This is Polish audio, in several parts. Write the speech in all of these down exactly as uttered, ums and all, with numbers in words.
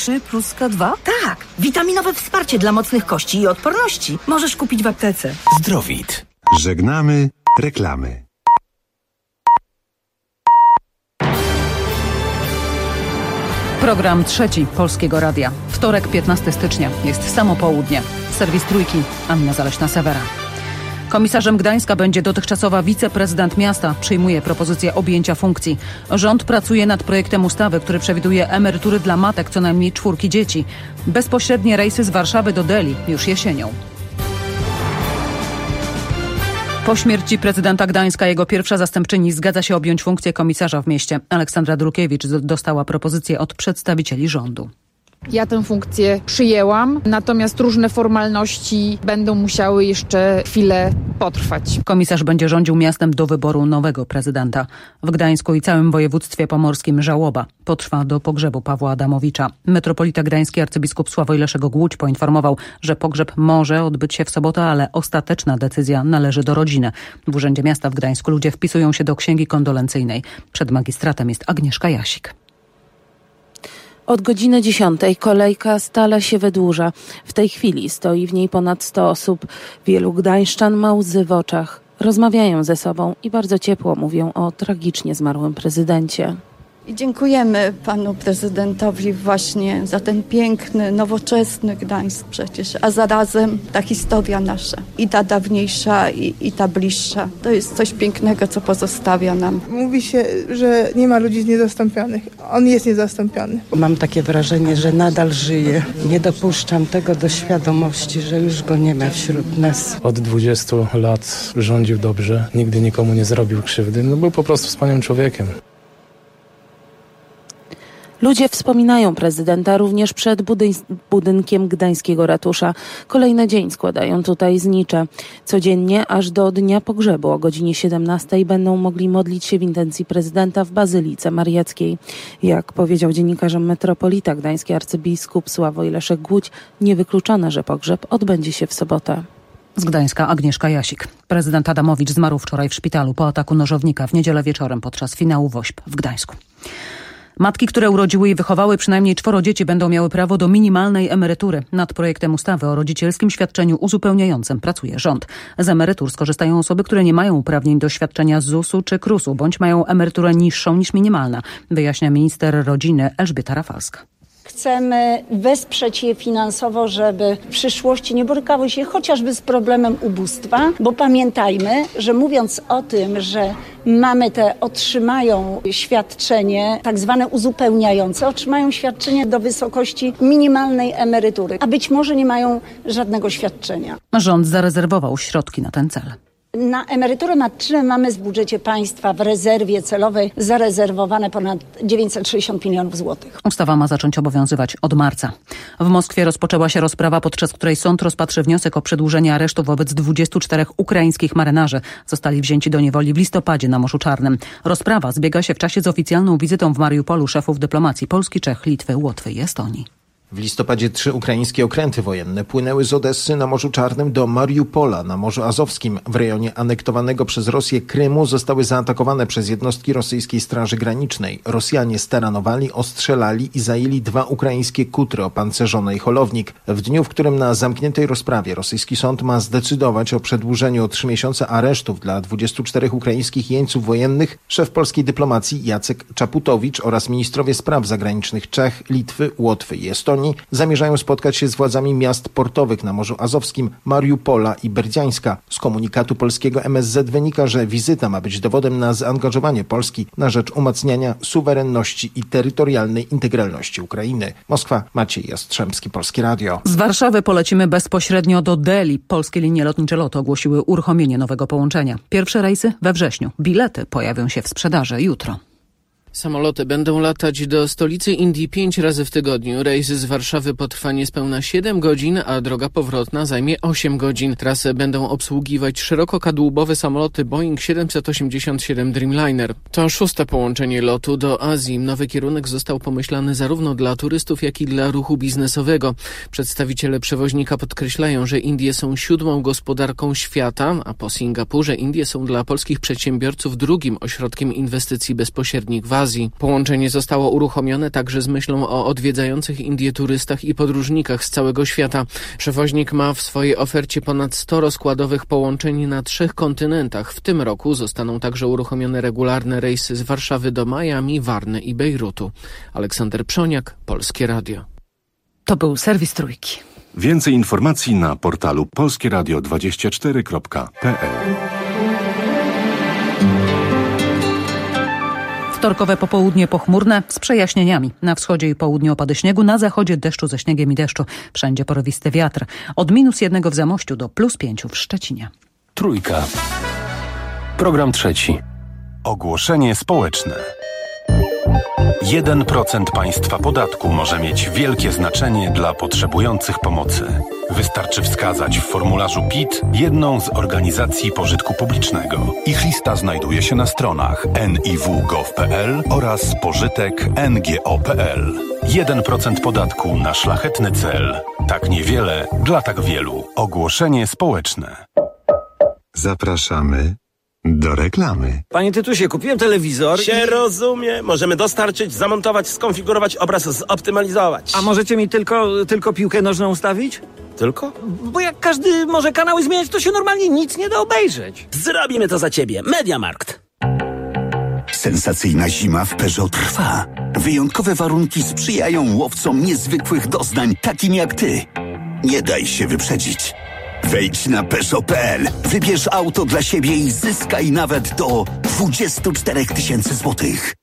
trzy plus K dwa? Tak, witaminowe wsparcie dla mocnych kości i odporności. Możesz kupić w aptece. Zdrowit. Żegnamy reklamy. Program trzeci Polskiego Radia. Wtorek, piętnastego stycznia. Jest samo południe. Serwis Trójki. Anna Zaleśna-Sewera. Komisarzem Gdańska będzie dotychczasowa wiceprezydent miasta. Przyjmuje propozycję objęcia funkcji. Rząd pracuje nad projektem ustawy, który przewiduje emerytury dla matek co najmniej czwórki dzieci. Bezpośrednie rejsy z Warszawy do Delhi już jesienią. Po śmierci prezydenta Gdańska jego pierwsza zastępczyni zgadza się objąć funkcję komisarza w mieście. Aleksandra Drukiewicz dostała propozycję od przedstawicieli rządu. Ja tę funkcję przyjęłam, natomiast różne formalności będą musiały jeszcze chwilę potrwać. Komisarz będzie rządził miastem do wyboru nowego prezydenta. W Gdańsku i całym województwie pomorskim żałoba potrwa do pogrzebu Pawła Adamowicza. Metropolita gdański arcybiskup Sławoj Leszek Głódź poinformował, że pogrzeb może odbyć się w sobotę, ale ostateczna decyzja należy do rodziny. W Urzędzie Miasta w Gdańsku ludzie wpisują się do księgi kondolencyjnej. Przed magistratem jest Agnieszka Jasik. Od godziny dziesiątej kolejka stale się wydłuża. W tej chwili stoi w niej ponad sto osób. Wielu gdańszczan ma łzy w oczach. Rozmawiają ze sobą i bardzo ciepło mówią o tragicznie zmarłym prezydencie. I dziękujemy panu prezydentowi właśnie za ten piękny, nowoczesny Gdańsk przecież, a zarazem ta historia nasza, i ta dawniejsza, i, i ta bliższa. To jest coś pięknego, co pozostawia nam. Mówi się, że nie ma ludzi niezastąpionych. On jest niezastąpiony. Mam takie wrażenie, że nadal żyje. Nie dopuszczam tego do świadomości, że już go nie ma wśród nas. Od dwudziestu lat rządził dobrze, nigdy nikomu nie zrobił krzywdy. No, był po prostu wspaniałym człowiekiem. Ludzie wspominają prezydenta również przed budyn- budynkiem gdańskiego ratusza. Kolejny dzień składają tutaj znicze. Codziennie aż do dnia pogrzebu o godzinie siedemnastej będą mogli modlić się w intencji prezydenta w Bazylice Mariackiej. Jak powiedział dziennikarzom Metropolita gdański arcybiskup Sławoj Leszek Głódź, niewykluczone, że pogrzeb odbędzie się w sobotę. Z Gdańska Agnieszka Jasik. Prezydent Adamowicz zmarł wczoraj w szpitalu po ataku nożownika w niedzielę wieczorem podczas finału WOŚP w Gdańsku. Matki, które urodziły i wychowały przynajmniej czworo dzieci, będą miały prawo do minimalnej emerytury. Nad projektem ustawy o rodzicielskim świadczeniu uzupełniającym pracuje rząd. Z emerytur skorzystają osoby, które nie mają uprawnień do świadczenia z zusu czy krusu, bądź mają emeryturę niższą niż minimalna, wyjaśnia minister rodziny Elżbieta Rafalska. Chcemy wesprzeć je finansowo, żeby w przyszłości nie borykały się chociażby z problemem ubóstwa, bo pamiętajmy, że mówiąc o tym, że mamy te otrzymają świadczenie tak zwane uzupełniające, otrzymają świadczenie do wysokości minimalnej emerytury, a być może nie mają żadnego świadczenia. Rząd zarezerwował środki na ten cel. Na emeryturę matczynę mamy w budżecie państwa w rezerwie celowej zarezerwowane ponad dziewięćset sześćdziesiąt milionów złotych. Ustawa ma zacząć obowiązywać od marca. W Moskwie rozpoczęła się rozprawa, podczas której sąd rozpatrzy wniosek o przedłużenie aresztu wobec dwudziestu czterech ukraińskich marynarzy. Zostali wzięci do niewoli w listopadzie na Morzu Czarnym. Rozprawa zbiega się w czasie z oficjalną wizytą w Mariupolu szefów dyplomacji Polski, Czech, Litwy, Łotwy i Estonii. W listopadzie trzy ukraińskie okręty wojenne płynęły z Odessy na Morzu Czarnym do Mariupola na Morzu Azowskim. W rejonie anektowanego przez Rosję Krymu zostały zaatakowane przez jednostki rosyjskiej Straży Granicznej. Rosjanie staranowali, ostrzelali i zajęli dwa ukraińskie kutry opancerzone i holownik. W dniu, w którym na zamkniętej rozprawie rosyjski sąd ma zdecydować o przedłużeniu o trzy miesiące aresztów dla dwudziestu czterech ukraińskich jeńców wojennych, szef polskiej dyplomacji Jacek Czaputowicz oraz ministrowie spraw zagranicznych Czech, Litwy, Łotwy i Estonii zamierzają spotkać się z władzami miast portowych na Morzu Azowskim, Mariupola i Berdziańska. Z komunikatu polskiego M S Z wynika, że wizyta ma być dowodem na zaangażowanie Polski na rzecz umacniania suwerenności i terytorialnej integralności Ukrainy. Moskwa, Maciej Jastrzębski, Polskie Radio. Z Warszawy polecimy bezpośrednio do Delhi. Polskie linie lotnicze LOT ogłosiły uruchomienie nowego połączenia. Pierwsze rejsy we wrześniu. Bilety pojawią się w sprzedaży jutro. Samoloty będą latać do stolicy Indii pięć razy w tygodniu. Rejs z Warszawy potrwa niespełna siedem godzin, a droga powrotna zajmie osiem godzin. Trasę będą obsługiwać szerokokadłubowe samoloty Boeing siedemset osiemdziesiąt siedem Dreamliner. To szóste połączenie lotu do Azji. Nowy kierunek został pomyślany zarówno dla turystów, jak i dla ruchu biznesowego. Przedstawiciele przewoźnika podkreślają, że Indie są siódmą gospodarką świata, a po Singapurze Indie są dla polskich przedsiębiorców drugim ośrodkiem inwestycji bezpośrednich w Azji. Azji. Połączenie zostało uruchomione także z myślą o odwiedzających Indię turystach i podróżnikach z całego świata. Przewoźnik ma w swojej ofercie ponad sto rozkładowych połączeń na trzech kontynentach. W tym roku zostaną także uruchomione regularne rejsy z Warszawy do Miami, Warny i Bejrutu. Aleksander Przoniak, Polskie Radio. To był serwis Trójki. Więcej informacji na portalu polskie radio dwadzieścia cztery kropka p l. Wtorkowe popołudnie pochmurne z przejaśnieniami. Na wschodzie i południu opady śniegu, na zachodzie deszczu ze śniegiem i deszczu. Wszędzie porywisty wiatr. Od minus jednego w Zamościu do plus pięciu w Szczecinie. Trójka. Program trzeci. Ogłoszenie społeczne. jeden procent państwa podatku może mieć wielkie znaczenie dla potrzebujących pomocy. Wystarczy wskazać w formularzu P I T jedną z organizacji pożytku publicznego. Ich lista znajduje się na stronach en i w kropka gov kropka p l oraz pożytek kropka n g o kropka p l. jeden procent podatku na szlachetny cel. Tak niewiele dla tak wielu. Ogłoszenie społeczne. Zapraszamy do reklamy. Panie Tytusie, kupiłem telewizor. Się i... rozumie. Możemy dostarczyć, zamontować, skonfigurować obraz, zoptymalizować. A możecie mi tylko, tylko piłkę nożną ustawić? Tylko? Bo jak każdy może kanały zmieniać, to się normalnie nic nie da obejrzeć. Zrobimy to za ciebie. Mediamarkt. Sensacyjna zima w Peugeot trwa. Wyjątkowe warunki sprzyjają łowcom niezwykłych doznań, takim jak ty. Nie daj się wyprzedzić. Wejdź na Peugeot kropka p l, wybierz auto dla siebie i zyskaj nawet do dwadzieścia cztery tysiące złotych.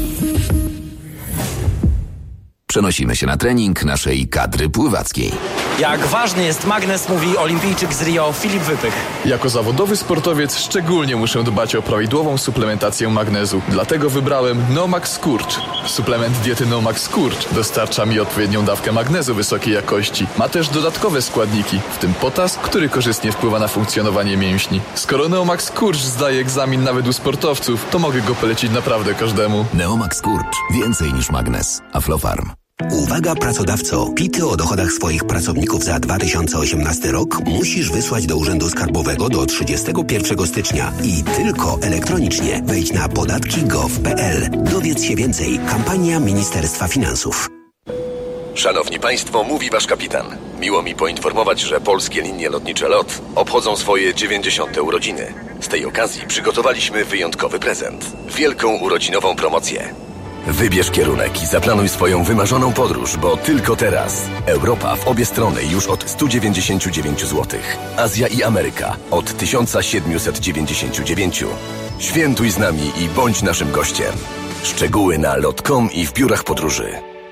Przenosimy się na trening naszej kadry pływackiej. Jak ważny jest magnes, mówi olimpijczyk z Rio Filip Wypych. Jako zawodowy sportowiec szczególnie muszę dbać o prawidłową suplementację magnezu. Dlatego wybrałem Nomax Skurcz. Suplement diety Nomax Skurcz dostarcza mi odpowiednią dawkę magnezu wysokiej jakości. Ma też dodatkowe składniki, w tym potas, który korzystnie wpływa na funkcjonowanie mięśni. Skoro Neomax Skurcz zdaje egzamin nawet u sportowców, to mogę go polecić naprawdę każdemu. Neomax Skurcz. Więcej niż magnes. Aflofarm. Uwaga pracodawco, P I T-y o dochodach swoich pracowników za dwa tysiące osiemnasty rok musisz wysłać do Urzędu Skarbowego do trzydziestego pierwszego stycznia i tylko elektronicznie. Wejdź na podatki kropka gov kropka p l. Dowiedz się więcej. Kampania Ministerstwa Finansów. Szanowni Państwo, mówi Wasz kapitan. Miło mi poinformować, że Polskie Linie Lotnicze LOT obchodzą swoje dziewięćdziesiąte urodziny. Z tej okazji przygotowaliśmy wyjątkowy prezent. Wielką urodzinową promocję. Wybierz kierunek i zaplanuj swoją wymarzoną podróż, bo tylko teraz Europa w obie strony już od sto dziewięćdziesiąt dziewięć złotych. Azja i Ameryka od tysiąc siedemset dziewięćdziesiąt dziewięć. Świętuj z nami i bądź naszym gościem. Szczegóły na lot kropka com i w biurach podróży.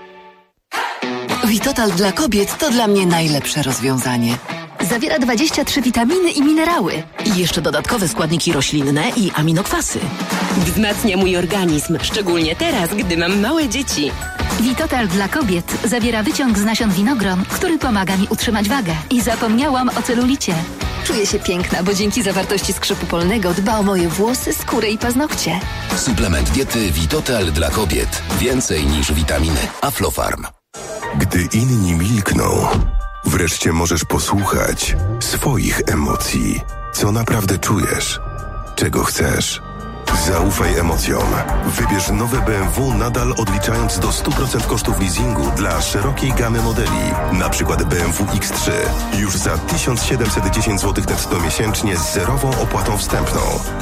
Vitotal dla kobiet to dla mnie najlepsze rozwiązanie. Zawiera dwadzieścia trzy witaminy i minerały. I jeszcze dodatkowe składniki roślinne i aminokwasy. Wzmacnia mój organizm, szczególnie teraz, gdy mam małe dzieci. Vitotal dla kobiet zawiera wyciąg z nasion winogron, który pomaga mi utrzymać wagę. I zapomniałam o celulicie. Czuję się piękna, bo dzięki zawartości skrzypu polnego dba o moje włosy, skórę i paznokcie. Suplement diety Vitotal dla kobiet. Więcej niż witaminy. Aflofarm. Gdy inni milkną, wreszcie możesz posłuchać swoich emocji. Co naprawdę czujesz? Czego chcesz? Zaufaj emocjom. Wybierz nowe B M W nadal odliczając do stu procent kosztów leasingu dla szerokiej gamy modeli. Na przykład B M W X trzy. Już za tysiąc siedemset dziesięć złotych netto miesięcznie z zerową opłatą wstępną.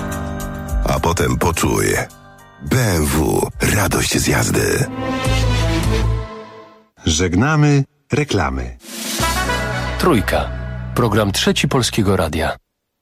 A potem poczuj. B M W. Radość z jazdy. Żegnamy reklamy. Trójka. Program trzeci Polskiego Radia.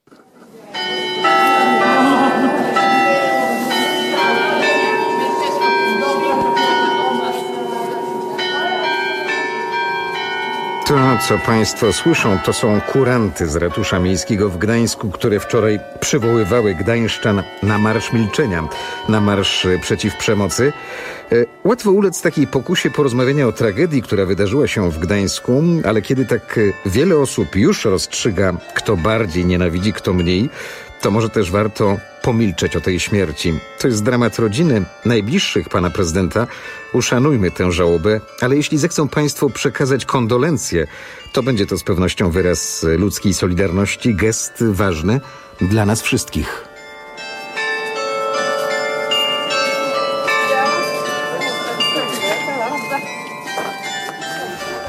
To, co Państwo słyszą, to są kuranty z ratusza miejskiego w Gdańsku, które wczoraj przywoływały gdańszczan na marsz milczenia, na marsz przeciw przemocy. Łatwo ulec takiej pokusie porozmawiania o tragedii, która wydarzyła się w Gdańsku, ale kiedy tak wiele osób już rozstrzyga, kto bardziej nienawidzi, kto mniej, to może też warto pomilczeć o tej śmierci. To jest dramat rodziny, najbliższych pana prezydenta. Uszanujmy tę żałobę, ale jeśli zechcą państwo przekazać kondolencje, to będzie to z pewnością wyraz ludzkiej solidarności, gest ważny dla nas wszystkich.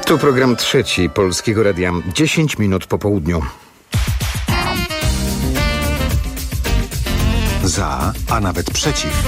Tu program trzeci Polskiego Radia. dziesięć minut po południu. Za, a nawet przeciw.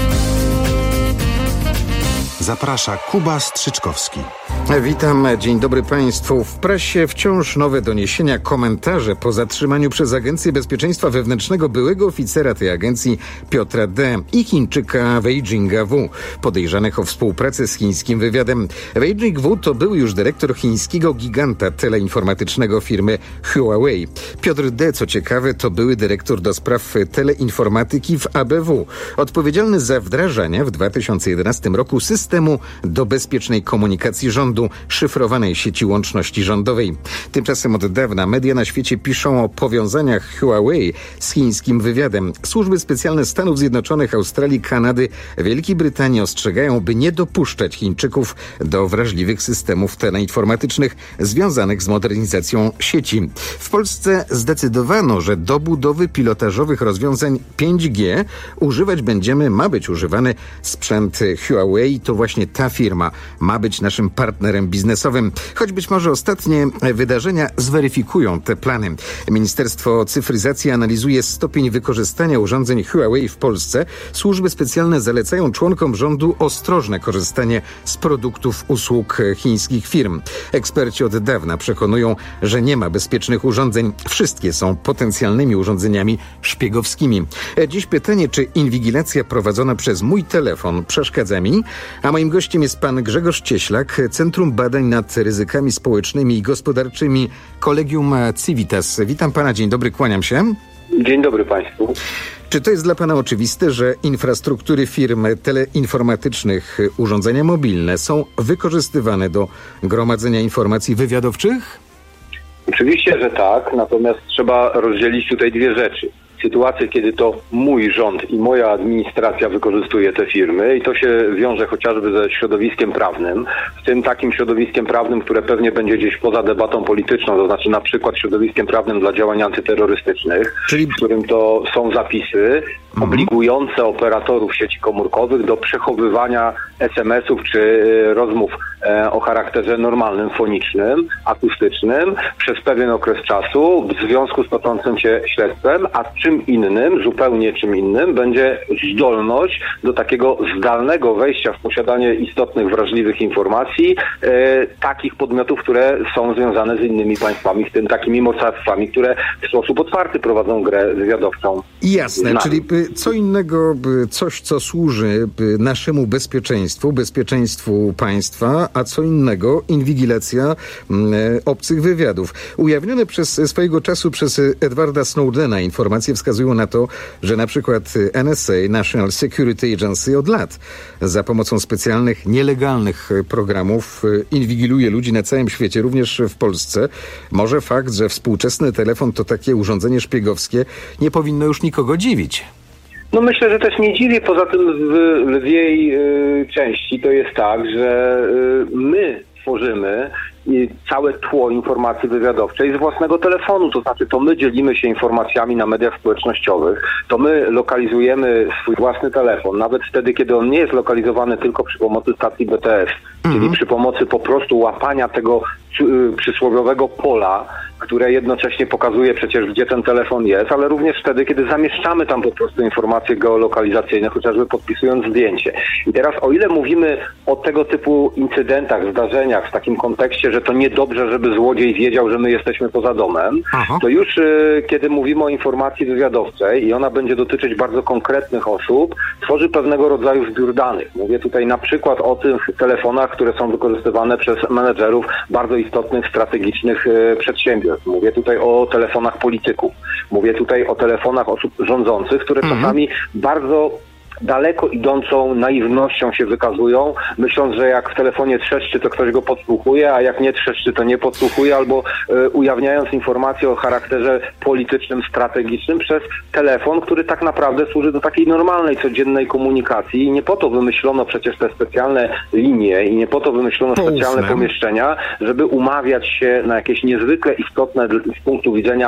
Zaprasza Kuba Strzyczkowski. Witam, dzień dobry Państwu. W prasie wciąż nowe doniesienia, komentarze po zatrzymaniu przez Agencję Bezpieczeństwa Wewnętrznego byłego oficera tej agencji Piotra D. i Chińczyka Wei Jing'a, podejrzanych o współpracę z chińskim wywiadem. Wei Jing to był już dyrektor chińskiego giganta teleinformatycznego firmy Huawei. Piotr D., co ciekawe, to były dyrektor do spraw teleinformatyki w A B W, odpowiedzialny za wdrażanie w dwa tysiące jedenastym roku systemu do bezpiecznej komunikacji rządu, szyfrowanej sieci łączności rządowej. Tymczasem od dawna media na świecie piszą o powiązaniach Huawei z chińskim wywiadem. Służby specjalne Stanów Zjednoczonych, Australii, Kanady, Wielkiej Brytanii ostrzegają, by nie dopuszczać Chińczyków do wrażliwych systemów teleinformatycznych związanych z modernizacją sieci. W Polsce zdecydowano, że do budowy pilotażowych rozwiązań pięć G używać będziemy, ma być używany sprzęt Huawei. To właśnie ta firma ma być naszym partnerem biznesowym, choć być może ostatnie wydarzenia zweryfikują te plany. Ministerstwo Cyfryzacji analizuje stopień wykorzystania urządzeń Huawei w Polsce. Służby specjalne zalecają członkom rządu ostrożne korzystanie z produktów, usług chińskich firm. Eksperci od dawna przekonują, że nie ma bezpiecznych urządzeń. Wszystkie są potencjalnymi urządzeniami szpiegowskimi. Dziś pytanie, czy inwigilacja prowadzona przez mój telefon przeszkadza mi? A moim gościem jest pan Grzegorz Cieślak, Centrum Badań nad Ryzykami Społecznymi i Gospodarczymi Collegium Civitas. Witam pana, dzień dobry, kłaniam się. Dzień dobry państwu. Czy to jest dla pana oczywiste, że infrastruktury firm teleinformatycznych, urządzenia mobilne są wykorzystywane do gromadzenia informacji wywiadowczych? Oczywiście, że tak, natomiast trzeba rozdzielić tutaj dwie rzeczy. Sytuację, kiedy to mój rząd i moja administracja wykorzystuje te firmy i to się wiąże chociażby ze środowiskiem prawnym, w tym takim środowiskiem prawnym, które pewnie będzie gdzieś poza debatą polityczną, to znaczy na przykład środowiskiem prawnym dla działań antyterrorystycznych, Czyli... w którym to są zapisy mhm. obligujące operatorów sieci komórkowych do przechowywania es em esów czy rozmów e, o charakterze normalnym, fonicznym, akustycznym przez pewien okres czasu w związku z toczącym się śledztwem, a czym innym, zupełnie czym innym, będzie zdolność do takiego zdalnego wejścia w posiadanie istotnych, wrażliwych informacji e, takich podmiotów, które są związane z innymi państwami, w tym takimi mocarstwami, które w sposób otwarty prowadzą grę wywiadowczą. Jasne, czyli co innego, coś, co służy naszemu bezpieczeństwu, bezpieczeństwu państwa, a co innego inwigilacja obcych wywiadów. Ujawnione przez swojego czasu przez Edwarda Snowdena informacje wskazują na to, że na przykład N S A, National Security Agency, od lat za pomocą specjalnych, nielegalnych programów inwigiluje ludzi na całym świecie, również w Polsce. Może fakt, że współczesny telefon to takie urządzenie szpiegowskie, nie powinno już nikogo dziwić. No myślę, że też nie dziwię. Poza tym w lwiej y, części to jest tak, że y, my tworzymy i całe tło informacji wywiadowczej z własnego telefonu, to znaczy to my dzielimy się informacjami na mediach społecznościowych, to my lokalizujemy swój własny telefon, nawet wtedy, kiedy on nie jest lokalizowany tylko przy pomocy stacji B T S, mhm. czyli przy pomocy po prostu łapania tego przysłowiowego pola, które jednocześnie pokazuje przecież, gdzie ten telefon jest, ale również wtedy, kiedy zamieszczamy tam po prostu informacje geolokalizacyjne, chociażby podpisując zdjęcie. I teraz, o ile mówimy o tego typu incydentach, zdarzeniach w takim kontekście, że to niedobrze, żeby złodziej wiedział, że my jesteśmy poza domem, Aha. to już y, kiedy mówimy o informacji wywiadowczej i ona będzie dotyczyć bardzo konkretnych osób, tworzy pewnego rodzaju zbiór danych. Mówię tutaj na przykład o tych telefonach, które są wykorzystywane przez menedżerów bardzo istotnych, strategicznych y, przedsiębiorstw. Mówię tutaj o telefonach polityków. Mówię tutaj o telefonach osób rządzących, które mhm. czasami bardzo daleko idącą naiwnością się wykazują, myśląc, że jak w telefonie trzeszczy, to ktoś go podsłuchuje, a jak nie trzeszczy, to nie podsłuchuje, albo y, ujawniając informacje o charakterze politycznym, strategicznym przez telefon, który tak naprawdę służy do takiej normalnej, codziennej komunikacji i nie po to wymyślono przecież te specjalne linie i nie po to wymyślono Poufne. specjalne pomieszczenia, żeby umawiać się na jakieś niezwykle istotne z punktu widzenia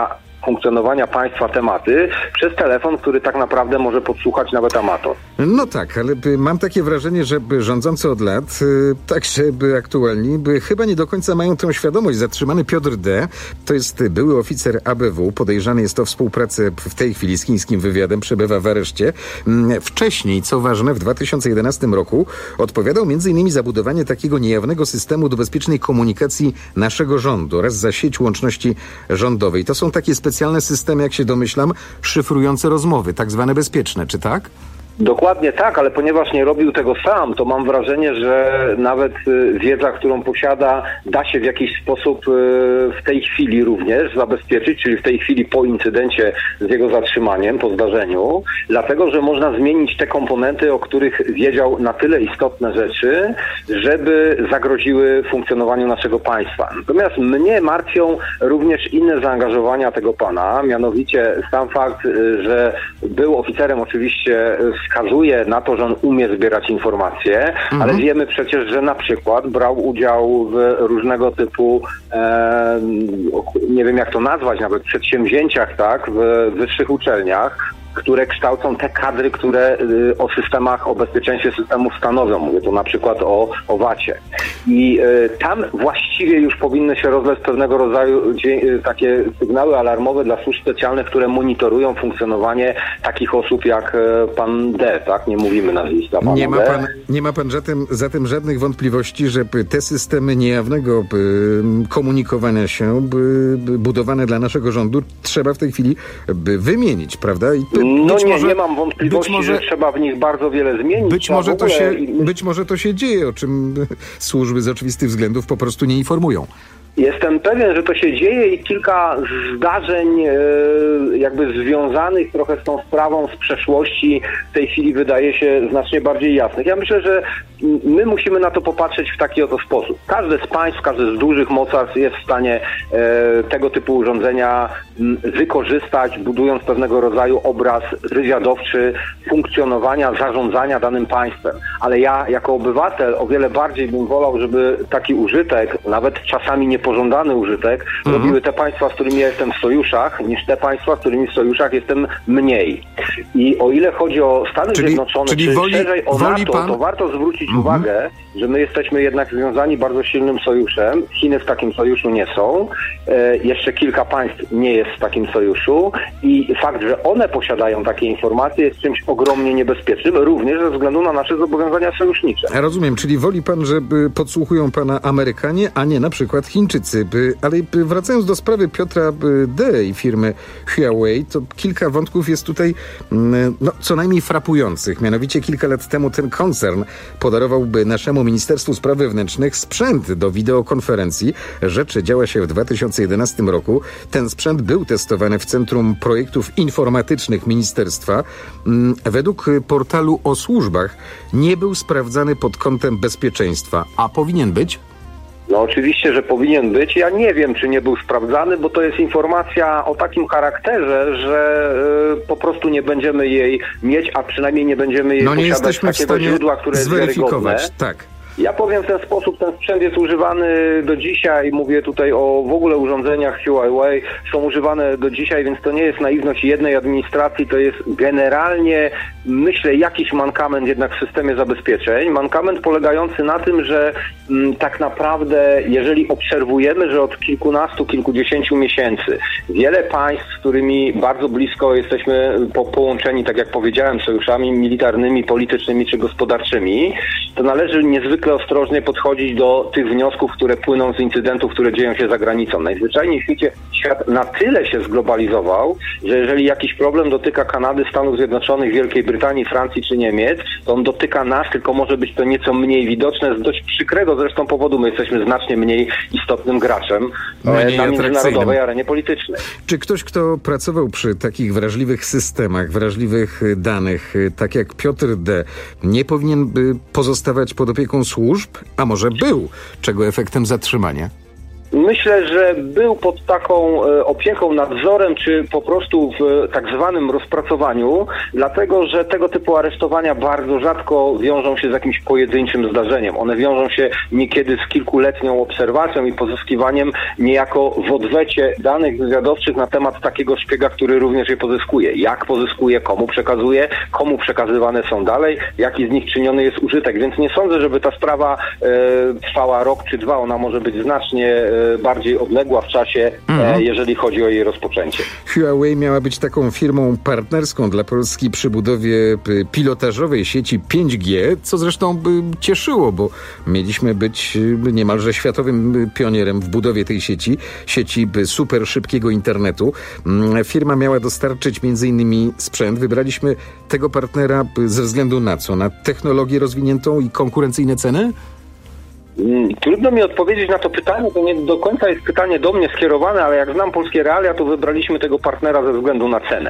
funkcjonowania państwa tematy przez telefon, który tak naprawdę może podsłuchać nawet amator. No tak, ale mam takie wrażenie, że rządzący od lat, także aktualni, chyba nie do końca mają tę świadomość. Zatrzymany Piotr D. to jest były oficer A B W, podejrzany jest o współpracę w tej chwili z chińskim wywiadem, przebywa w areszcie. Wcześniej, co ważne, w dwa tysiące jedenastym roku odpowiadał między innymi za budowanie takiego niejawnego systemu do bezpiecznej komunikacji naszego rządu oraz za sieć łączności rządowej. To są takie specjalne systemy, jak się domyślam, szyfrujące rozmowy, tak zwane bezpieczne, czy tak? Dokładnie tak, ale ponieważ nie robił tego sam, to mam wrażenie, że nawet wiedza, którą posiada, da się w jakiś sposób w tej chwili również zabezpieczyć, czyli w tej chwili po incydencie z jego zatrzymaniem, po zdarzeniu, dlatego, że można zmienić te komponenty, o których wiedział na tyle istotne rzeczy, żeby zagroziły funkcjonowaniu naszego państwa. Natomiast mnie martwią również inne zaangażowania tego pana, mianowicie sam fakt, że był oficerem oczywiście wskazuje na to, że on umie zbierać informacje, mhm. ale wiemy przecież, że na przykład brał udział w różnego typu, e, nie wiem jak to nazwać, nawet przedsięwzięciach, tak, w wyższych uczelniach, które kształcą te kadry, które y, o systemach, o bezpieczeństwie systemów stanowią. Mówię tu na przykład o, o wacie. I y, tam właściwie już powinny się rozlec pewnego rodzaju dzie- takie sygnały alarmowe dla służb specjalnych, które monitorują funkcjonowanie takich osób jak y, pan D, tak? Nie mówimy nazwiska pana nie ma D. pan, nie ma pan zatem, zatem żadnych wątpliwości, że te systemy niejawnego y, komunikowania się y, budowane dla naszego rządu trzeba w tej chwili y, wymienić, prawda? I No być nie, może, nie mam wątpliwości, może, że trzeba w nich bardzo wiele zmienić. Być może, to się, być może to się dzieje, o czym służby z oczywistych względów po prostu nie informują. Jestem pewien, że to się dzieje i kilka zdarzeń e, jakby związanych trochę z tą sprawą z przeszłości w tej chwili wydaje się znacznie bardziej jasnych. Ja myślę, że my musimy na to popatrzeć w taki oto sposób. Każde z państw, każde z dużych mocarstw jest w stanie e, tego typu urządzenia m, wykorzystać, budując pewnego rodzaju obraz wywiadowczy funkcjonowania, zarządzania danym państwem. Ale ja jako obywatel o wiele bardziej bym wolał, żeby taki użytek, nawet czasami niepożądany użytek, mhm. robiły te państwa, z którymi ja jestem w sojuszach, niż te państwa, z którymi w sojuszach jestem mniej. I o ile chodzi o Stany czyli, Zjednoczone, czyli czy woli, szerzej o woli NATO, pan... to warto zwrócić mhm. uwagę, że my jesteśmy jednak związani bardzo silnym sojuszem. Chiny w takim sojuszu nie są. E, jeszcze kilka państw nie jest w takim sojuszu i fakt, że one posiadają takie informacje jest czymś ogromnie niebezpiecznym, również ze względu na nasze zobowiązania sojusznicze. Ja rozumiem, czyli woli pan, żeby podsłuchują pana Amerykanie, a nie na przykład Chińczycy. Ale wracając do sprawy Piotra D. i firmy Huawei, to kilka wątków jest tutaj no, co najmniej frapujących. Mianowicie kilka lat temu ten koncern podarowałby naszemu Ministerstwu Spraw Wewnętrznych sprzęt do wideokonferencji. Rzecz działa się w dwa tysiące jedenastym roku. Ten sprzęt był testowany w Centrum Projektów Informatycznych Ministerstwa. Według portalu o służbach nie był sprawdzany pod kątem bezpieczeństwa, a powinien być? No oczywiście, że powinien być. Ja nie wiem, czy nie był sprawdzany, bo to jest informacja o takim charakterze, że y, po prostu nie będziemy jej mieć, a przynajmniej nie będziemy jej no nie posiadać jesteśmy takiego w stanie źródła, które jest zweryfikować. wiarygodne. Tak. Ja powiem w ten sposób, ten sprzęt jest używany do dzisiaj, mówię tutaj o w ogóle urządzeniach Huawei, są używane do dzisiaj, więc to nie jest naiwność jednej administracji, to jest generalnie, myślę, jakiś mankament jednak w systemie zabezpieczeń. Mankament polegający na tym, że m, tak naprawdę, jeżeli obserwujemy, że od kilkunastu, kilkudziesięciu miesięcy wiele państw, z którymi bardzo blisko jesteśmy po, połączeni, tak jak powiedziałem, sojuszami militarnymi, politycznymi czy gospodarczymi, to należy niezwykle ostrożnie podchodzić do tych wniosków, które płyną z incydentów, które dzieją się za granicą. Najzwyczajniej w świecie świat na tyle się zglobalizował, że jeżeli jakiś problem dotyka Kanady, Stanów Zjednoczonych, Wielkiej Brytanii, Francji czy Niemiec, to on dotyka nas, tylko może być to nieco mniej widoczne, z dość przykrego zresztą powodu. My jesteśmy znacznie mniej istotnym graczem mniej na międzynarodowej arenie politycznej. Czy ktoś, kto pracował przy takich wrażliwych systemach, wrażliwych danych, tak jak Piotr D., nie powinien pozostawać pod opieką służb, a może był, czego efektem zatrzymania? myślę, że był pod taką opieką, nadzorem, czy po prostu w tak zwanym rozpracowaniu, dlatego, że tego typu aresztowania bardzo rzadko wiążą się z jakimś pojedynczym zdarzeniem. One wiążą się niekiedy z kilkuletnią obserwacją i pozyskiwaniem niejako w odwecie danych wywiadowczych na temat takiego szpiega, który również je pozyskuje. Jak pozyskuje, komu przekazuje, komu przekazywane są dalej, jaki z nich czyniony jest użytek. Więc nie sądzę, żeby ta sprawa e, trwała rok czy dwa. Ona może być znacznie e, bardziej odległa w czasie, mhm. e, jeżeli chodzi o jej rozpoczęcie. Huawei miała być taką firmą partnerską dla Polski przy budowie pilotażowej sieci pięć G, co zresztą cieszyło, bo mieliśmy być niemalże światowym pionierem w budowie tej sieci, sieci super szybkiego internetu. Firma miała dostarczyć między innymi sprzęt. Wybraliśmy tego partnera ze względu na co? Na technologię rozwiniętą i konkurencyjne ceny? Trudno mi odpowiedzieć na to pytanie, to nie do końca jest pytanie do mnie skierowane, ale jak znam polskie realia, to wybraliśmy tego partnera ze względu na cenę.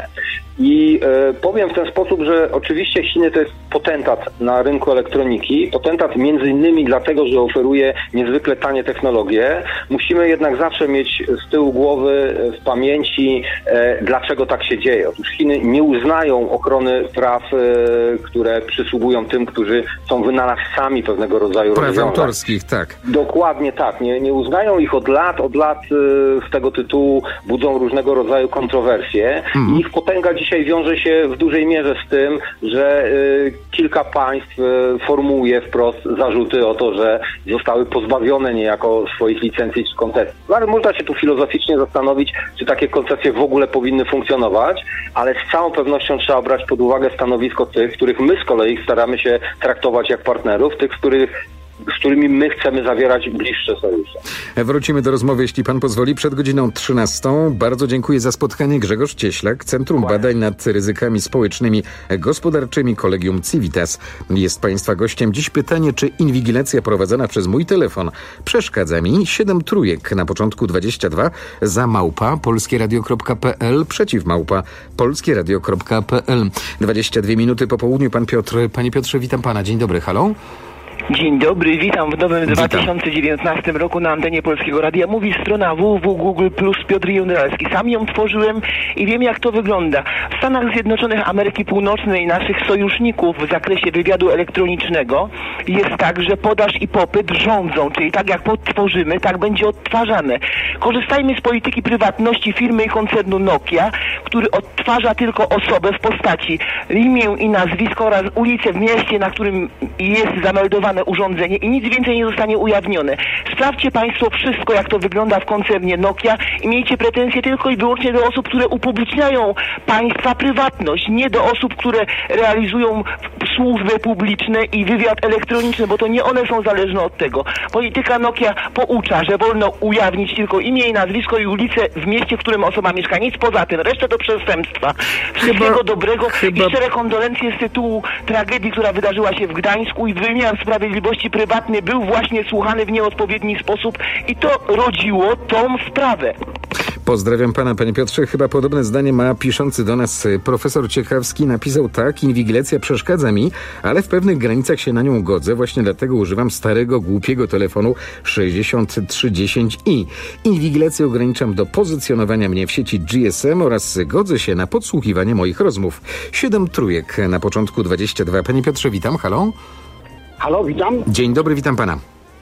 I e, powiem w ten sposób, że oczywiście Chiny to jest potentat na rynku elektroniki, potentat między innymi dlatego, że oferuje niezwykle tanie technologie. Musimy jednak zawsze mieć z tyłu głowy, w pamięci, e, dlaczego tak się dzieje. Otóż Chiny nie uznają ochrony praw, e, które przysługują tym, którzy są wynalazcami pewnego rodzaju praw rozwiązań. autorskich, tak. Dokładnie tak. Nie, nie uznają ich od lat. Od lat e, z tego tytułu budzą różnego rodzaju kontrowersje. Mm. I ich potęga dzisiaj wiąże się w dużej mierze z tym, że y, kilka państw y, formułuje wprost zarzuty o to, że zostały pozbawione niejako swoich licencji czy koncesji. Ale można się tu filozoficznie zastanowić, czy takie koncesje w ogóle powinny funkcjonować, ale z całą pewnością trzeba brać pod uwagę stanowisko tych, których my z kolei staramy się traktować jak partnerów, tych, z których z którymi my chcemy zawierać bliższe sojusze. Wrócimy do rozmowy, jeśli pan pozwoli, przed godziną trzynastą. Bardzo dziękuję za spotkanie. Grzegorz Cieślak, Centrum Właśnie. Badań nad Ryzykami Społecznymi Gospodarczymi Collegium Civitas jest państwa gościem. Dziś pytanie, czy inwigilacja prowadzona przez mój telefon przeszkadza mi? Siedem trójek na początku dwadzieścia dwa, za małpa polskieradio kropka p l, przeciw małpa polskieradio kropka p l. dwadzieścia dwie minuty po południu. Pan Piotr. Panie Piotrze, witam pana. Dzień dobry. Halo? Dzień dobry, witam w nowym dwa tysiące dziewiętnastym roku na antenie Polskiego Radia. Mówi strona w w w Google plus Piotr Jędralski. Sam ją tworzyłem i wiem, jak to wygląda. W Stanach Zjednoczonych Ameryki Północnej naszych sojuszników w zakresie wywiadu elektronicznego jest tak, że podaż i popyt rządzą, czyli tak jak podtworzymy, tak będzie odtwarzane. Korzystajmy z polityki prywatności firmy i koncernu Nokia, który odtwarza tylko osobę w postaci imię i nazwisko oraz ulicę w mieście, na którym jest zameldowane urządzenie i nic więcej nie zostanie ujawnione. Sprawdźcie państwo wszystko, jak to wygląda w koncernie Nokia i miejcie pretensje tylko i wyłącznie do osób, które upubliczniają państwa prywatność, nie do osób, które realizują służby publiczne i wywiad elektroniczny, bo to nie one są zależne od tego. Polityka Nokia poucza, że wolno ujawnić tylko imię i nazwisko i ulicę w mieście, w którym osoba mieszka. Nic poza tym. Resztę to przestępstwa. Wszystkiego chyba, dobrego chyba... i szczere kondolencje z tytułu tragedii, która wydarzyła się w Gdańsku i wymiar sprawiedliwości prywatny był właśnie słuchany w nieodpowiedni sposób i to rodziło tą sprawę. Pozdrawiam pana, panie Piotrze. Chyba podobne zdanie ma piszący do nas profesor Ciekawski. Napisał tak: inwigilacja przeszkadza mi, ale w pewnych granicach się na nią godzę. Właśnie dlatego używam starego, głupiego telefonu sześćdziesiąt trzy dziesięć i. Inwigilację ograniczam do pozycjonowania mnie w sieci G S M oraz godzę się na podsłuchiwanie moich rozmów. Siedem trójek na początku dwadzieścia dwa. Panie Piotrze, witam. Halo? Halo, witam. Dzień dobry, witam pana.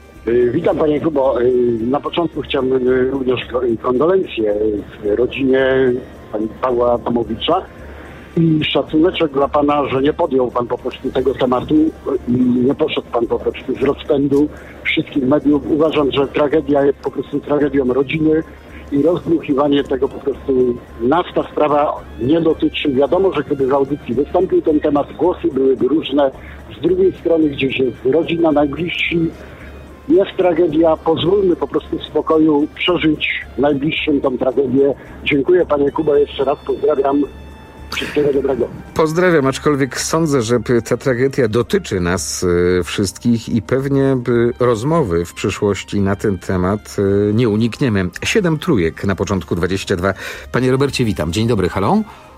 Witam panie Kubo. Na początku chciałbym również kondolencje w rodzinie pani Pawła Adamowicza i szacuneczek dla pana, że nie podjął pan po prostu tego tematu i nie poszedł pan po prostu z rozpędu wszystkich mediów. Uważam, że tragedia jest po prostu tragedią rodziny i rozdmuchiwanie tego po prostu nas ta sprawa nie dotyczy. Wiadomo, że kiedy w audycji wystąpił ten temat, głosy byłyby różne. Z drugiej strony gdzieś jest rodzina, najbliżsi. Jest tragedia, pozwólmy po prostu w spokoju przeżyć najbliższym tą tragedię. Dziękuję panie Kubo, jeszcze raz pozdrawiam. Wszystkiego dobrego. Pozdrawiam, aczkolwiek sądzę, że ta tragedia dotyczy nas y, wszystkich i pewnie y, rozmowy w przyszłości na ten temat y, nie unikniemy. Siedem trójek na początku dwadzieścia dwa. Panie Robercie, witam. Dzień dobry, halo?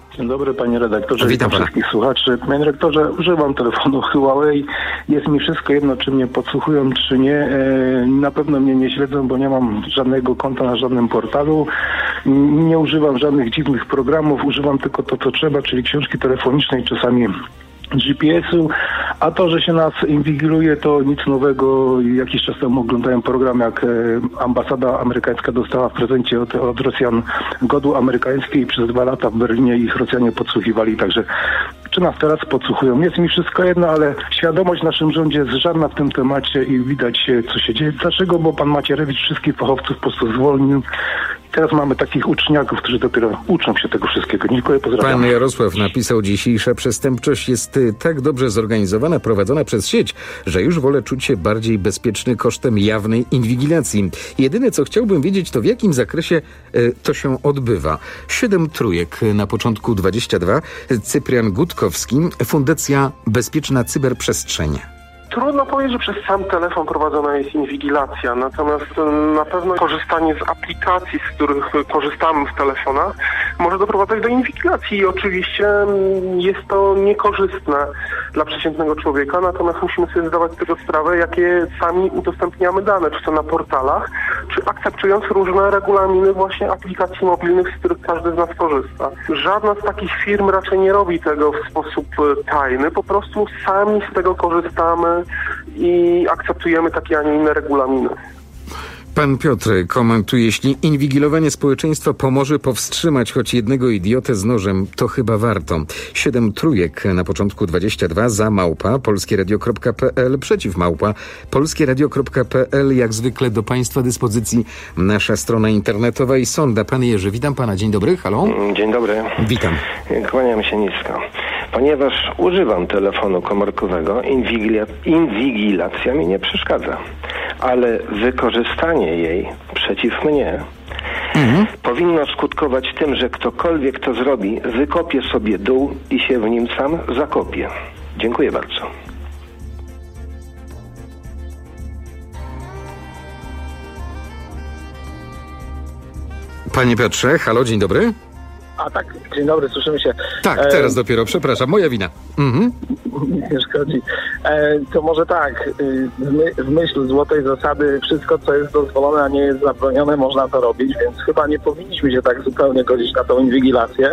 Dzień dobry panie redaktorze, witam pana. Wszystkich słuchaczy. Panie redaktorze, używam telefonu Huawei. Jest mi wszystko jedno, czy mnie podsłuchują, czy nie. Na pewno mnie nie śledzą, bo nie mam żadnego konta na żadnym portalu. Nie używam żadnych dziwnych programów, używam tylko to, co trzeba, czyli książki telefonicznej, czasami G P S-u, a to, że się nas inwigiluje, to nic nowego. Jakiś czas temu oglądałem program, jak ambasada amerykańska dostała w prezencie od, od Rosjan godło amerykańskie i przez dwa lata w Berlinie ich Rosjanie podsłuchiwali, także czy nas teraz podsłuchują? Jest mi wszystko jedno, ale świadomość w naszym rządzie jest żadna w tym temacie i widać, co się dzieje. Dlaczego? Bo pan Macierewicz wszystkich fachowców po prostu zwolnił. Teraz mamy takich uczniaków, którzy dopiero uczą się tego wszystkiego. Dziękuję, pozdrawiam. Pan Jarosław napisał: dzisiejsza przestępczość jest tak dobrze zorganizowana, prowadzona przez sieć, że już wolę czuć się bardziej bezpieczny kosztem jawnej inwigilacji. Jedyne, co chciałbym wiedzieć, to w jakim zakresie y, to się odbywa. Siedem trójek na początku dwadzieścia dwa. Cyprian Gutkowski, Fundacja Bezpieczna Cyberprzestrzeń. Trudno powiedzieć, że przez sam telefon prowadzona jest inwigilacja, natomiast na pewno korzystanie z aplikacji, z których korzystamy w telefonach, może doprowadzać do inwigilacji i oczywiście jest to niekorzystne dla przeciętnego człowieka, natomiast musimy sobie zdawać z tego sprawę, jakie sami udostępniamy dane, czy to na portalach, czy akceptując różne regulaminy właśnie aplikacji mobilnych, z których każdy z nas korzysta. Żadna z takich firm raczej nie robi tego w sposób tajny, po prostu sami z tego korzystamy i akceptujemy takie, a nie inne regulaminy. Pan Piotr komentuje: jeśli inwigilowanie społeczeństwa pomoże powstrzymać choć jednego idiotę z nożem, to chyba warto. Siedem trójek na początku dwadzieścia dwa, za małpa polskieradio kropka p l, przeciw małpa polskieradio kropka p l. Jak zwykle do państwa dyspozycji nasza strona internetowa i sonda. Pan Jerzy, witam pana. Dzień dobry, halo. Dzień dobry. Witam. Kłaniam się nisko. Ponieważ używam telefonu komórkowego, inwigila- inwigilacja mi nie przeszkadza. Ale wykorzystanie jej przeciw mnie mhm. powinno skutkować tym, że ktokolwiek to zrobi, wykopie sobie dół i się w nim sam zakopie. Dziękuję bardzo. Panie Piotrze, halo, dzień dobry. A tak, dzień dobry, słyszymy się. Tak, teraz e... dopiero, przepraszam, moja wina. Mhm. Nie szkodzi. E, to może tak, w, my, w myśl złotej zasady wszystko, co jest dozwolone, a nie jest zabronione, można to robić, więc chyba nie powinniśmy się tak zupełnie godzić na tą inwigilację.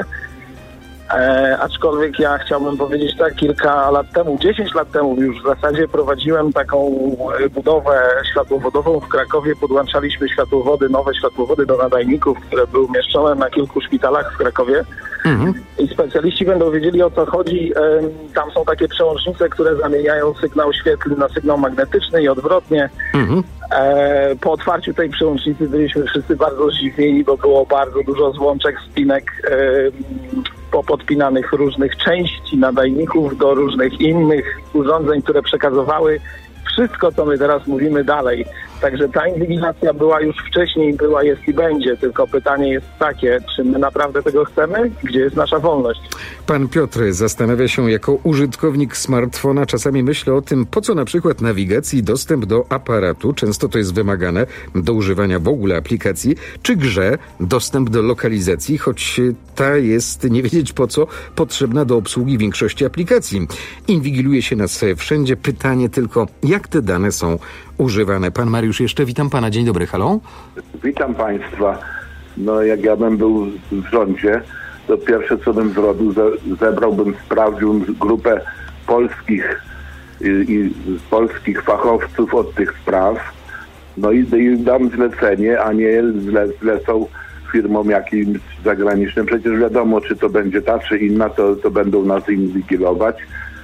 E, aczkolwiek ja chciałbym powiedzieć tak, kilka lat temu, dziesięć lat temu już w zasadzie prowadziłem taką budowę światłowodową w Krakowie, podłączaliśmy światłowody, nowe światłowody do nadajników, które były umieszczone na kilku szpitalach w Krakowie. Mhm. I specjaliści będą wiedzieli, o co chodzi. E, tam są takie przełącznice, które zamieniają sygnał świetlny na sygnał magnetyczny i odwrotnie. Mhm. E, po otwarciu tej przełącznicy byliśmy wszyscy bardzo zdziwieni, bo było bardzo dużo złączek, spinek e, popodpinanych różnych części nadajników do różnych innych urządzeń, które przekazywały wszystko, co my teraz mówimy dalej. Także ta inwigilacja była już wcześniej, była, jest i będzie. Tylko pytanie jest takie, czy my naprawdę tego chcemy? Gdzie jest nasza wolność? Pan Piotr zastanawia się, jako użytkownik smartfona czasami myślę o tym, po co na przykład nawigacji dostęp do aparatu, często to jest wymagane do używania w ogóle aplikacji, czy grze dostęp do lokalizacji, choć ta jest, nie wiedzieć po co, potrzebna do obsługi większości aplikacji. Inwigiluje się nas wszędzie. Pytanie tylko, jak te dane są używane. Pan Mariusz jeszcze, witam pana, dzień dobry, halo. Witam państwa. No jak ja bym był w rządzie, to pierwsze co bym zrobił, zebrałbym, sprawdził grupę polskich i, i polskich fachowców od tych spraw, no i, i dam zlecenie, a nie zle, zlecą firmom jakimś zagranicznym. Przecież wiadomo, czy to będzie ta, czy inna, to, to będą nas inwigilować.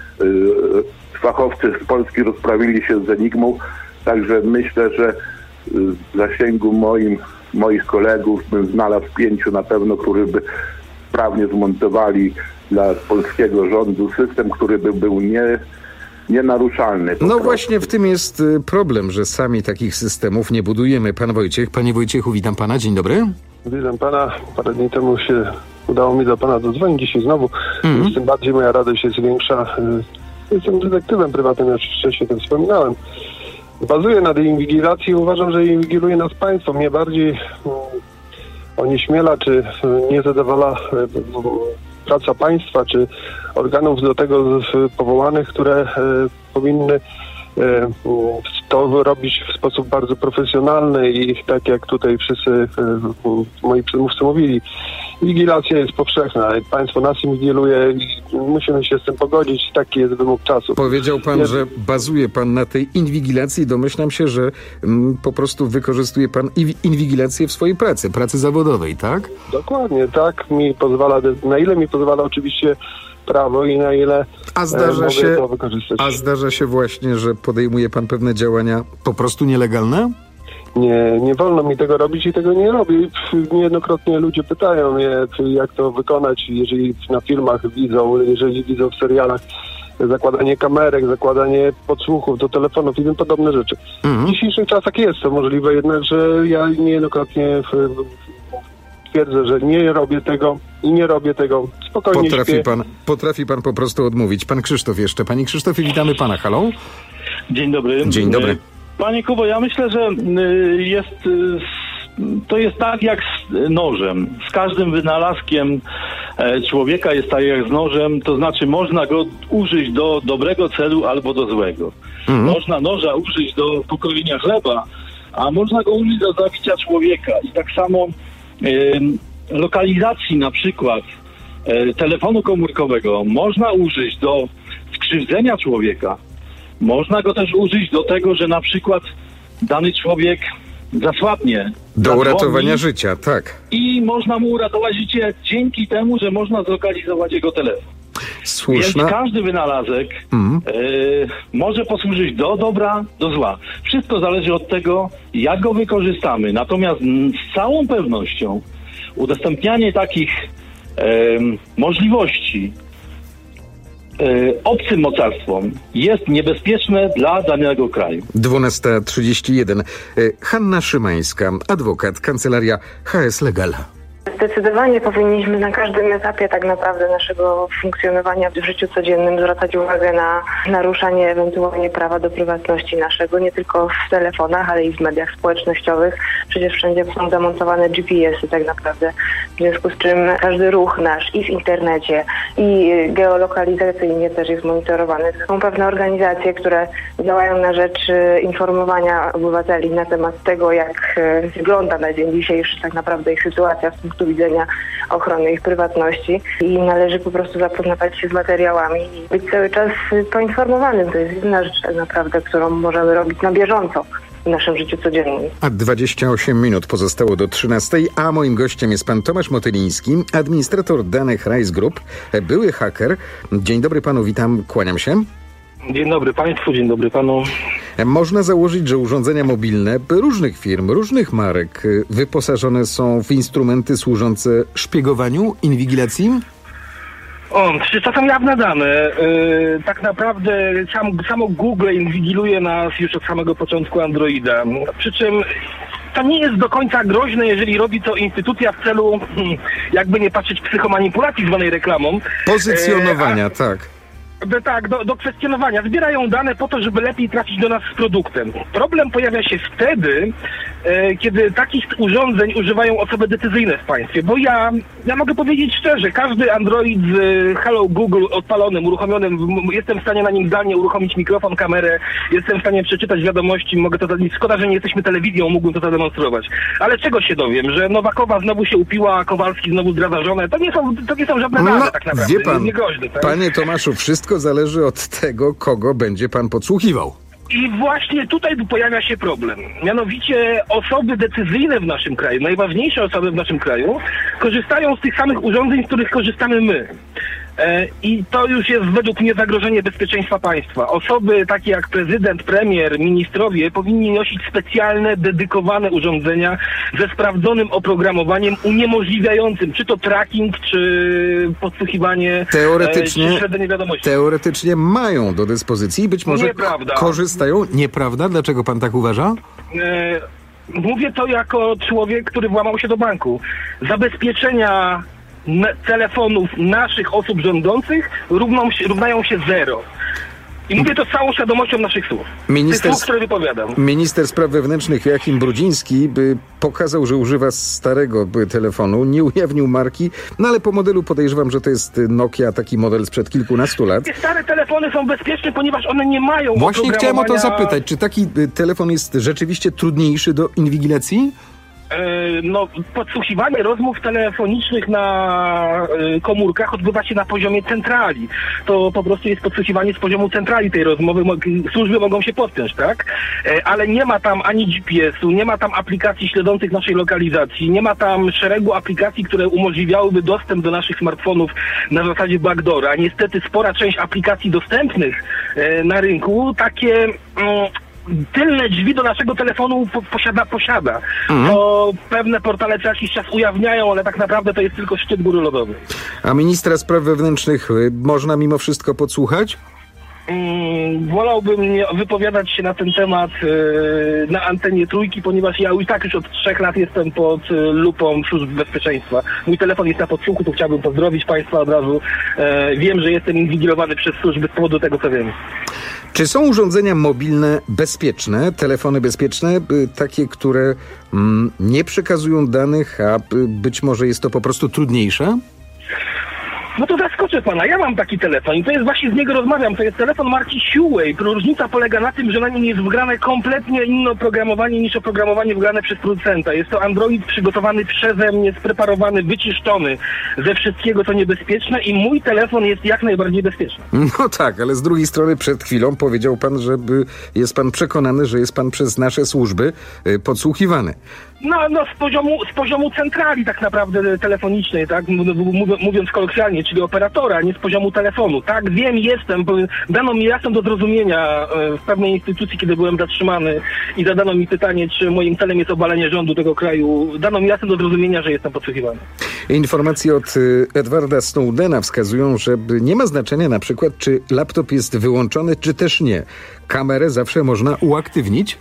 Fachowcy z Polski rozprawili się z enigmą, także myślę, że w zasięgu moim, moich kolegów bym znalazł pięciu na pewno, którzy by sprawnie zmontowali dla polskiego rządu system, który by był nie, nienaruszalny. No prostu. Właśnie w tym jest problem, że sami takich systemów nie budujemy. Pan Wojciech, panie Wojciechu, witam pana, dzień dobry. Witam pana, parę dni temu się udało mi do pana dodzwonić, dzisiaj znowu, mm. więc tym bardziej moja radość jest większa. Jestem detektywem prywatnym, już wcześniej to wspominałem. Bazuję na tej inwigilacji i uważam, że inwigiluje nas państwo. Mnie bardziej um, onieśmiela, czy nie zadowala praca państwa czy organów do tego powołanych, które e, powinny e, to robić w sposób bardzo profesjonalny i tak jak tutaj wszyscy e, moi przedmówcy mówili, inwigilacja jest powszechna. Państwo nas inwigiluje i musimy się z tym pogodzić. Taki jest wymóg czasu. Powiedział pan, jest... że bazuje pan na tej inwigilacji. Domyślam się, że mm, po prostu wykorzystuje pan inwigilację w swojej pracy, pracy zawodowej, tak? Dokładnie, tak mi pozwala, na ile mi pozwala oczywiście prawo i na ile a zdarza mogę się, to wykorzystać. A zdarza się właśnie, że podejmuje pan pewne działania po prostu nielegalne? Nie, nie wolno mi tego robić i tego nie robię. Niejednokrotnie ludzie pytają mnie, jak to wykonać, jeżeli na filmach widzą, jeżeli widzą w serialach zakładanie kamerek, zakładanie podsłuchów do telefonów i tym podobne rzeczy. Mhm. W dzisiejszych czasach jest to możliwe, jednakże ja niejednokrotnie twierdzę, że nie robię tego i nie robię tego. Spokojnie potrafi śpię. pan, potrafi pan po prostu odmówić. Pan Krzysztof jeszcze. Panie Krzysztofie, witamy pana. Halo? Dzień dobry. Dzień dobry. Panie Kubo, ja myślę, że jest, to jest tak jak z nożem. Z każdym wynalazkiem człowieka jest tak jak z nożem, to znaczy można go użyć do dobrego celu albo do złego. Mhm. Można noża użyć do pokrojenia chleba, a można go użyć do zabicia człowieka. I tak samo e, lokalizacji na przykład e, telefonu komórkowego można użyć do skrzywdzenia człowieka. Można go też użyć do tego, że na przykład dany człowiek zasłabnie. Do uratowania życia, tak. I można mu uratować życie dzięki temu, że można zlokalizować jego telefon. Słuszna. Więc każdy wynalazek mm. y, może posłużyć do dobra, do zła. Wszystko zależy od tego, jak go wykorzystamy. Natomiast z całą pewnością udostępnianie takich y, możliwości obcym mocarstwom jest niebezpieczne dla danego kraju. dwunasta trzydzieści jeden. Hanna Szymańska, adwokat, kancelaria H S Legal. Zdecydowanie powinniśmy na każdym etapie tak naprawdę naszego funkcjonowania w życiu codziennym zwracać uwagę na naruszanie ewentualnie prawa do prywatności naszego, nie tylko w telefonach, ale i w mediach społecznościowych. Przecież wszędzie są zamontowane G P S y tak naprawdę, w związku z czym każdy ruch nasz i w internecie, i geolokalizacyjnie też jest monitorowany. Są pewne organizacje, które działają na rzecz informowania obywateli na temat tego, jak wygląda na dzień dzisiejszy tak naprawdę ich sytuacja z punktu widzenia ochrony ich prywatności i należy po prostu zapoznawać się z materiałami i być cały czas poinformowanym. To jest jedyna rzecz tak naprawdę, którą możemy robić na bieżąco w naszym życiu codziennym. A dwadzieścia osiem minut pozostało do trzynastej, a moim gościem jest pan Tomasz Motyliński, administrator danych Rise Group, były haker. Dzień dobry panu, witam, kłaniam się. Dzień dobry państwu, dzień dobry panu. Można założyć, że urządzenia mobilne różnych firm, różnych marek wyposażone są w instrumenty służące szpiegowaniu, inwigilacji? O, to są jawne dane. Yy, tak naprawdę sam, samo Google inwigiluje nas już od samego początku Androida. Przy czym to nie jest do końca groźne, jeżeli robi to instytucja w celu, hmm, jakby nie patrzeć, psychomanipulacji zwanej reklamą. Pozycjonowania, yy, a... tak. Tak, do, do kwestionowania. Zbierają dane po to, żeby lepiej trafić do nas z produktem. Problem pojawia się wtedy, e, kiedy takich urządzeń używają osoby decyzyjne w państwie. Bo ja, ja mogę powiedzieć szczerze, każdy Android z e, Hello Google odpalonym, uruchomionym, m, jestem w stanie na nim zdalnie uruchomić mikrofon, kamerę, jestem w stanie przeczytać wiadomości, mogę to zademonstrować. Szkoda, że nie jesteśmy telewizją, mógłbym to zademonstrować. Ale czego się dowiem? Że Nowakowa znowu się upiła, a Kowalski znowu zdradza żonę? To nie są, to nie są żadne dane, no, tak naprawdę. Wie pan, nie groźne, tak? Panie Tomaszu, wszystko zależy od tego, kogo będzie pan podsłuchiwał. I właśnie tutaj pojawia się problem. Mianowicie osoby decyzyjne w naszym kraju, najważniejsze osoby w naszym kraju, korzystają z tych samych urządzeń, z których korzystamy my. E, I to już jest według mnie zagrożenie bezpieczeństwa państwa. Osoby takie jak prezydent, premier, ministrowie powinni nosić specjalne, dedykowane urządzenia ze sprawdzonym oprogramowaniem uniemożliwiającym czy to tracking, czy podsłuchiwanie, teoretycznie, e, czy śledzenie wiadomości. Teoretycznie mają do dyspozycji, być może Nieprawda. korzystają. Nieprawda? Dlaczego pan tak uważa? E, mówię to jako człowiek, który włamał się do banku. Zabezpieczenia telefonów naszych osób rządzących równą się, równają się zero. I mówię to z całą świadomością naszych słów. Minister, Tych słów, które wypowiadam. Minister Spraw Wewnętrznych Joachim Brudziński by pokazał, że używa starego by, telefonu, nie ujawnił marki, no ale po modelu podejrzewam, że to jest Nokia, taki model sprzed kilkunastu lat. Te stare telefony są bezpieczne, ponieważ one nie mają Właśnie chciałem o to oprogramowania- zapytać, czy taki y, telefon jest rzeczywiście trudniejszy do inwigilacji? No, podsłuchiwanie rozmów telefonicznych na y, komórkach odbywa się na poziomie centrali. To po prostu jest podsłuchiwanie z poziomu centrali tej rozmowy. Mo- służby mogą się podpiąć, tak? E, ale nie ma tam ani G P S-u, nie ma tam aplikacji śledzących naszej lokalizacji, nie ma tam szeregu aplikacji, które umożliwiałyby dostęp do naszych smartfonów na zasadzie backdoora. Niestety spora część aplikacji dostępnych e, na rynku takie... Mm, tylne drzwi do naszego telefonu po, posiada, posiada. Mhm. To pewne portale co jakiś czas ujawniają, ale tak naprawdę to jest tylko szczyt góry lodowej. A ministra spraw wewnętrznych y, można mimo wszystko podsłuchać? Mm, wolałbym nie wypowiadać się na ten temat yy, na antenie Trójki, ponieważ ja i tak już od trzech lat jestem pod y, lupą służb bezpieczeństwa. Mój telefon jest na podsłuchu, to chciałbym pozdrowić Państwa od razu. E, wiem, że jestem inwigilowany przez służby z powodu tego, co wiem. Czy są urządzenia mobilne bezpieczne, telefony bezpieczne, y, takie, które mm, nie przekazują danych, a y, być może jest to po prostu trudniejsze? No to zaskoczę pana, ja mam taki telefon i to jest właśnie z niego rozmawiam, to jest telefon marki Huawei. Różnica polega na tym, że na nim jest wgrane kompletnie inne oprogramowanie niż oprogramowanie wgrane przez producenta. Jest to Android przygotowany przeze mnie, spreparowany, wyczyszczony ze wszystkiego, co niebezpieczne i mój telefon jest jak najbardziej bezpieczny. No tak, ale z drugiej strony przed chwilą powiedział pan, że y, jest pan przekonany, że jest pan przez nasze służby y, podsłuchiwany. No, no z poziomu, z poziomu centrali tak naprawdę telefonicznej, tak, mówiąc kolokwialnie, czyli operatora, nie z poziomu telefonu. Tak, wiem, jestem, bo dano mi jasno do zrozumienia w pewnej instytucji, kiedy byłem zatrzymany i zadano mi pytanie, czy moim celem jest obalenie rządu tego kraju, dano mi jasno do zrozumienia, że jestem podsłuchiwany. Informacje od y, Edwarda Snowdena wskazują, że nie ma znaczenia na przykład, czy laptop jest wyłączony, czy też nie. Kamerę zawsze można uaktywnić.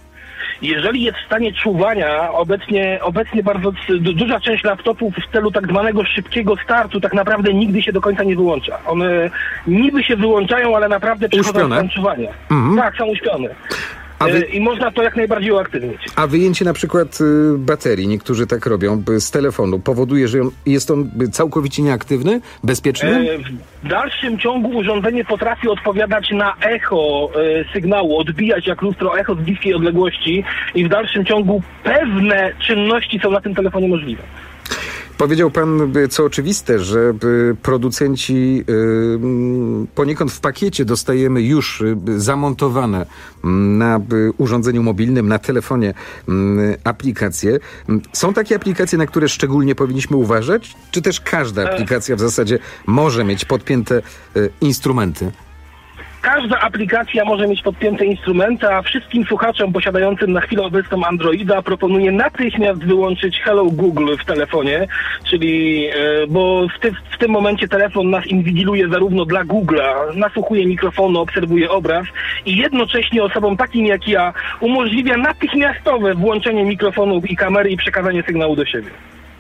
Jeżeli jest w stanie czuwania, obecnie, obecnie bardzo du- duża część laptopów w celu tak zwanego szybkiego startu tak naprawdę nigdy się do końca nie wyłącza. One niby się wyłączają, ale naprawdę przechodzą w stan czuwania. Mhm. Tak, są uśpione. A wy- I można to jak najbardziej uaktywnić. A wyjęcie na przykład y, baterii, niektórzy tak robią, by z telefonu, powoduje, że on, jest on by całkowicie nieaktywny, bezpieczny? E, w dalszym ciągu urządzenie potrafi odpowiadać na echo e, sygnału, odbijać jak lustro echo z bliskiej odległości i w dalszym ciągu pewne czynności są na tym telefonie możliwe. Powiedział pan, by, co oczywiste, że by, producenci y, poniekąd w pakiecie dostajemy już y, zamontowane na by, urządzeniu mobilnym, na telefonie y, aplikacje. Są takie aplikacje, na które szczególnie powinniśmy uważać? Czy też każda aplikacja w zasadzie może mieć podpięte y, instrumenty? Każda aplikacja może mieć podpięte instrumenty, a wszystkim słuchaczom posiadającym na chwilę obecną Androida proponuję natychmiast wyłączyć Hello Google w telefonie, czyli, e, bo w, ty, w tym momencie telefon nas inwigiluje zarówno dla Google'a, nasłuchuje mikrofonu, obserwuje obraz i jednocześnie osobom takim jak ja umożliwia natychmiastowe włączenie mikrofonu i kamery i przekazanie sygnału do siebie.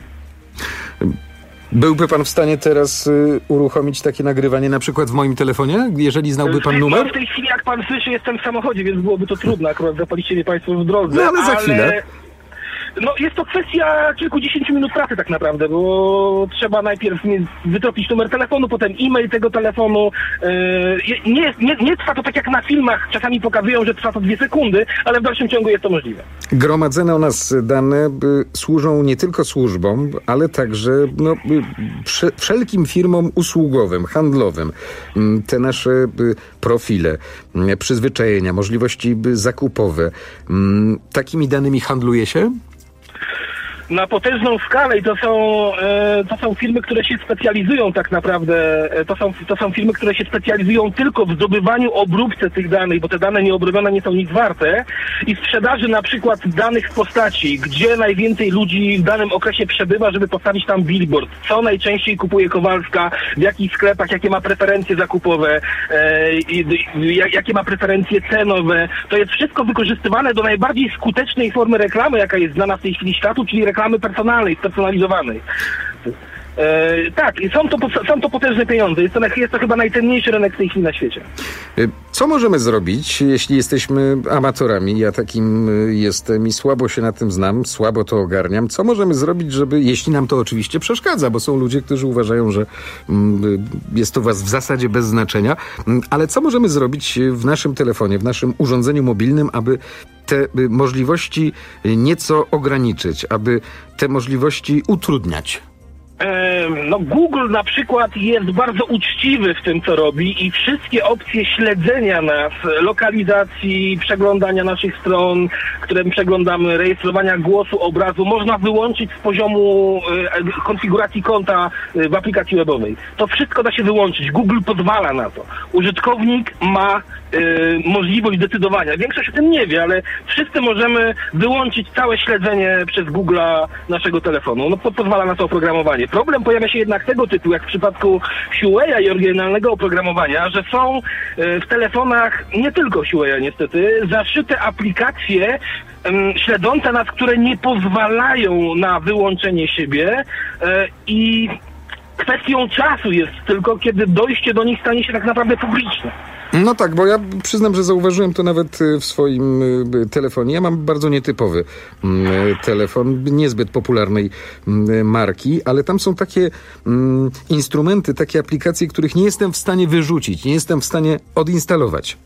Byłby pan w stanie teraz y, uruchomić takie nagrywanie na przykład w moim telefonie, jeżeli znałby pan numer? W tej chwili, jak pan słyszy, jestem w samochodzie, więc byłoby to trudno, akurat zapaliście mnie państwo w drodze. No ale za chwilę. No jest to kwestia kilkudziesięciu minut pracy tak naprawdę, bo trzeba najpierw wytropić numer telefonu, potem e-mail tego telefonu. Yy, nie, jest, nie, nie trwa to tak jak na filmach, czasami pokazują, że trwa to dwie sekundy, ale w dalszym ciągu jest to możliwe. Gromadzone o nas dane by, służą nie tylko służbom, ale także no, by, prze, wszelkim firmom usługowym, handlowym. Te nasze by, profile, przyzwyczajenia, możliwości by, zakupowe. Takimi danymi handluje się? Na potężną skalę i to są, e, to są firmy, które się specjalizują tak naprawdę, e, to są, to są firmy, które się specjalizują tylko w zdobywaniu, obróbce tych danych, bo te dane nieobrobione nie są nic warte i sprzedaży na przykład danych w postaci, gdzie najwięcej ludzi w danym okresie przebywa, żeby postawić tam billboard, co najczęściej kupuje Kowalska, w jakich sklepach, jakie ma preferencje zakupowe, e, i, i, jakie ma preferencje cenowe. To jest wszystko wykorzystywane do najbardziej skutecznej formy reklamy, jaka jest znana w tej chwili światu, czyli reklamy personalnej, spersonalizowanej. E, tak, i są to, są to potężne pieniądze. Jest to, jest to chyba najcenniejszy rynek w tej chwili na świecie. Co możemy zrobić, jeśli jesteśmy amatorami? Ja takim jestem i słabo się na tym znam, słabo to ogarniam. Co możemy zrobić, żeby, jeśli nam to oczywiście przeszkadza, bo są ludzie, którzy uważają, że mm, jest to was w zasadzie bez znaczenia, ale co możemy zrobić w naszym telefonie, w naszym urządzeniu mobilnym, aby te możliwości nieco ograniczyć, aby te możliwości utrudniać? No Google na przykład jest bardzo uczciwy w tym, co robi i wszystkie opcje śledzenia nas, lokalizacji, przeglądania naszych stron, które przeglądamy, rejestrowania głosu, obrazu, można wyłączyć z poziomu e, konfiguracji konta w aplikacji webowej. To wszystko da się wyłączyć. Google pozwala na to. Użytkownik ma e, możliwość decydowania. Większość o tym nie wie, ale wszyscy możemy wyłączyć całe śledzenie przez Google'a naszego telefonu. No po, pozwala na to oprogramowanie. Problem pojawia się jednak tego typu, jak w przypadku Huawei'a i oryginalnego oprogramowania, że są w telefonach, nie tylko Huawei'a niestety, zaszyte aplikacje um, śledzące nas, które nie pozwalają na wyłączenie siebie e, i kwestią czasu jest tylko, kiedy dojście do nich stanie się tak naprawdę publiczne. No tak, bo ja przyznam, że zauważyłem to nawet w swoim telefonie. Ja mam bardzo nietypowy telefon, niezbyt popularnej marki, ale tam są takie instrumenty, takie aplikacje, których nie jestem w stanie wyrzucić, nie jestem w stanie odinstalować.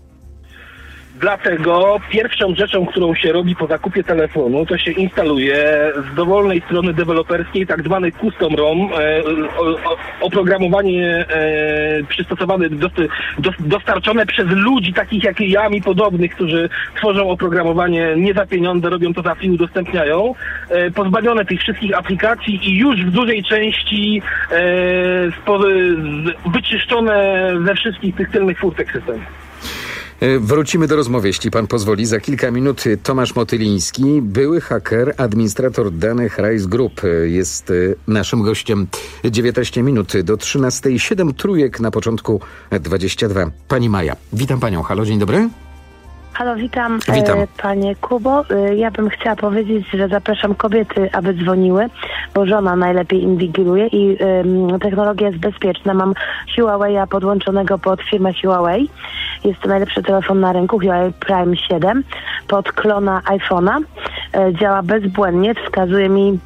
Dlatego pierwszą rzeczą, którą się robi po zakupie telefonu, to się instaluje z dowolnej strony deweloperskiej tak zwany custom ROM, e, o, o, oprogramowanie e, przystosowane, do, do, dostarczone przez ludzi takich jak ja, mi podobnych, którzy tworzą oprogramowanie nie za pieniądze, robią to za free, udostępniają, e, pozbawione tych wszystkich aplikacji i już w dużej części e, spo, z, wyczyszczone ze wszystkich tych tylnych furtek systemu. Wrócimy do rozmowy, jeśli pan pozwoli. Za kilka minut Tomasz Motyliński, były haker, administrator danych Rise Group, jest naszym gościem. dziewiętnaście minut do trzynastej, siedem trójek na początku dwadzieścia dwa. Pani Maja, witam panią. Halo, dzień dobry. Halo, witam, witam. E, panie Kubo. E, ja bym chciała powiedzieć, że zapraszam kobiety, aby dzwoniły, bo żona najlepiej inwigiluje i e, technologia jest bezpieczna. Mam Huawei'a podłączonego pod firmę Huawei. Jest to najlepszy telefon na rynku, Huawei Prime siedem, pod klona iPhone'a. E, działa bezbłędnie, wskazuje mi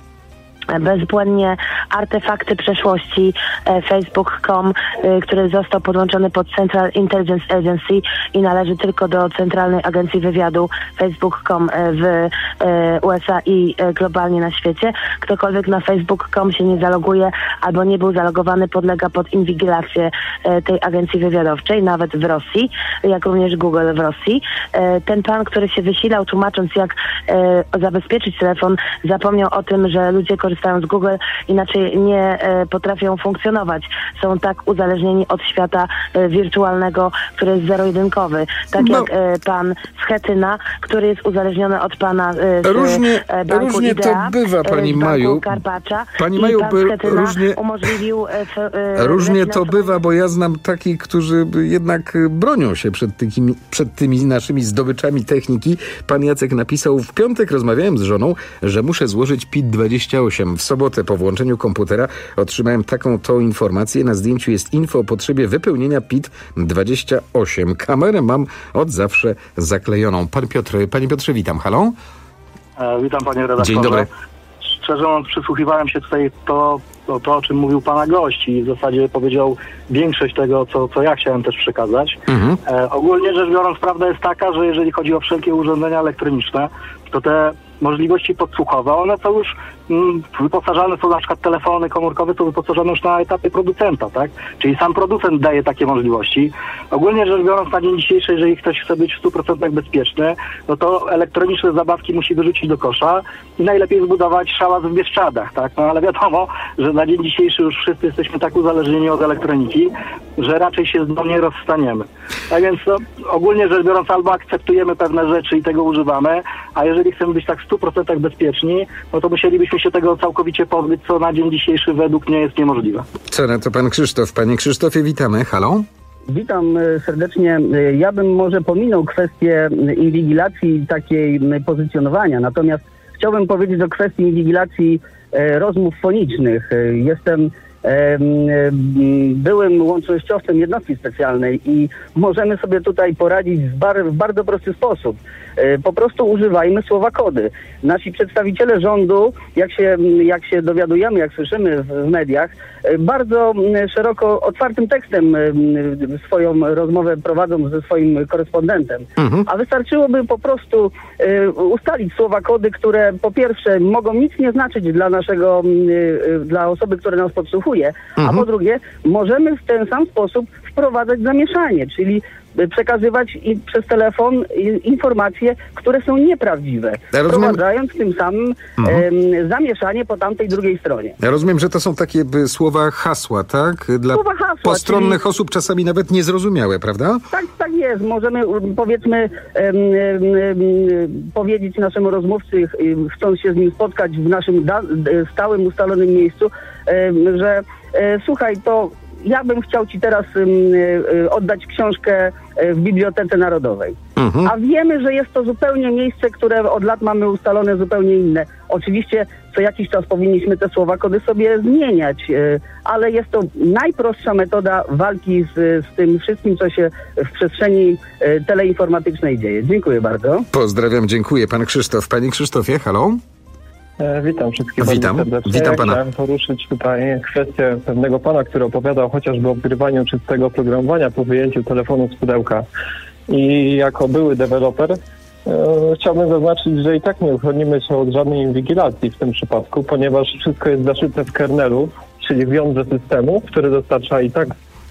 bezbłędnie artefakty przeszłości e, Facebook kropka com, e, który został podłączony pod Central Intelligence Agency i należy tylko do Centralnej Agencji Wywiadu Facebook kropka com e, w e, U S A i e, globalnie na świecie. Ktokolwiek na Facebook kropka com się nie zaloguje albo nie był zalogowany, podlega pod inwigilację e, tej agencji wywiadowczej, nawet w Rosji, jak również Google w Rosji. E, ten pan, który się wysilał tłumacząc, jak e, zabezpieczyć telefon, zapomniał o tym, że ludzie korzystają z Google, inaczej nie e, potrafią funkcjonować. Są tak uzależnieni od świata e, wirtualnego, który jest zero-jedynkowy. Tak no. jak e, pan Schetyna, który jest uzależniony od pana e, z różnie, e, banku różnie Idea, to bywa, pani e, Maju. Karpacza. Pani I Maju, pan Schetyna różnie, umożliwił e, f, e, różnie to bywa, bo ja znam takich, którzy jednak bronią się przed, tymi, przed tymi naszymi zdobyczami techniki. Pan Jacek napisał: w piątek rozmawiałem z żoną, że muszę złożyć P I T dwadzieścia osiem. W sobotę po włączeniu komputera otrzymałem taką to informację. Na zdjęciu jest info o potrzebie wypełnienia P I T dwadzieścia osiem. Kamerę mam od zawsze zaklejoną. Pan Piotr, panie Piotrze, witam. Halo? E, witam, panie redaktorze. Dzień dobry. Szczerze mówiąc, przysłuchiwałem się tutaj to, to, to, o czym mówił pana gość i w zasadzie powiedział większość tego, co, co ja chciałem też przekazać. Mhm. E, ogólnie rzecz biorąc, prawda jest taka, że jeżeli chodzi o wszelkie urządzenia elektroniczne, to te możliwości podsłuchowe, one są już mm, wyposażane, są na przykład telefony komórkowe, są wyposażone już na etapie producenta, tak? Czyli sam producent daje takie możliwości. Ogólnie rzecz biorąc, na dzień dzisiejszy, jeżeli ktoś chce być w stu procentach bezpieczny, no to elektroniczne zabawki musi wyrzucić do kosza i najlepiej zbudować szałas w Bieszczadach, tak? No ale wiadomo, że na dzień dzisiejszy już wszyscy jesteśmy tak uzależnieni od elektroniki, że raczej się z nią nie rozstaniemy. Tak więc no, ogólnie rzecz biorąc, albo akceptujemy pewne rzeczy i tego używamy, a jeżeli chcemy być tak w stu procentach bezpieczni, no to musielibyśmy się tego całkowicie pozbyć, co na dzień dzisiejszy według mnie jest niemożliwe. Co na to pan Krzysztof? Panie Krzysztofie, witamy. Halo? Witam serdecznie. Ja bym może pominął kwestię inwigilacji takiej pozycjonowania, natomiast chciałbym powiedzieć o kwestii inwigilacji e, rozmów fonicznych. E, jestem e, byłym łącznościowcem jednostki specjalnej i możemy sobie tutaj poradzić w, bar, w bardzo prosty sposób. E, po prostu używajmy słowa kody. Nasi przedstawiciele rządu, jak się, jak się dowiadujemy, jak słyszymy w, w mediach, e, bardzo szeroko, otwartym tekstem e, swoją rozmowę prowadzą ze swoim korespondentem. Mhm. A wystarczyłoby po prostu e, ustalić słowa kody, które po pierwsze mogą nic nie znaczyć dla naszego, e, dla osoby, która nas podsłuchuje, mhm. a po drugie możemy w ten sam sposób wprowadzać zamieszanie, czyli przekazywać i przez telefon informacje, które są nieprawdziwe, ja wprowadzając tym samym mhm. e, zamieszanie po tamtej drugiej stronie. Ja rozumiem, że to są takie by, słowa hasła, tak? Dla słowa hasła, postronnych czyli... osób czasami nawet niezrozumiałe, prawda? Tak, tak jest. Możemy, powiedzmy, em, em, powiedzieć naszemu rozmówcy, chcąc się z nim spotkać w naszym da- stałym, ustalonym miejscu, em, że e, słuchaj, to ja bym chciał ci teraz y, y, oddać książkę w Bibliotece Narodowej. Mhm. A wiemy, że jest to zupełnie miejsce, które od lat mamy ustalone zupełnie inne. Oczywiście co jakiś czas powinniśmy te słowa kody sobie zmieniać, y, ale jest to najprostsza metoda walki z, z tym wszystkim, co się w przestrzeni y, teleinformatycznej dzieje. Dziękuję bardzo. Pozdrawiam, dziękuję. Pan Krzysztof. Panie Krzysztofie, halo? E, witam wszystkich witam. bardzo serdecznie. Witam pana. Chciałem poruszyć tutaj kwestię pewnego pana, który opowiadał chociażby o wgrywaniu czystego oprogramowania po wyjęciu telefonu z pudełka. I jako były deweloper e, chciałbym zaznaczyć, że i tak nie uchronimy się od żadnej inwigilacji w tym przypadku, ponieważ wszystko jest zaszyte w kernelu, czyli w jądrze systemu, który dostarcza i tak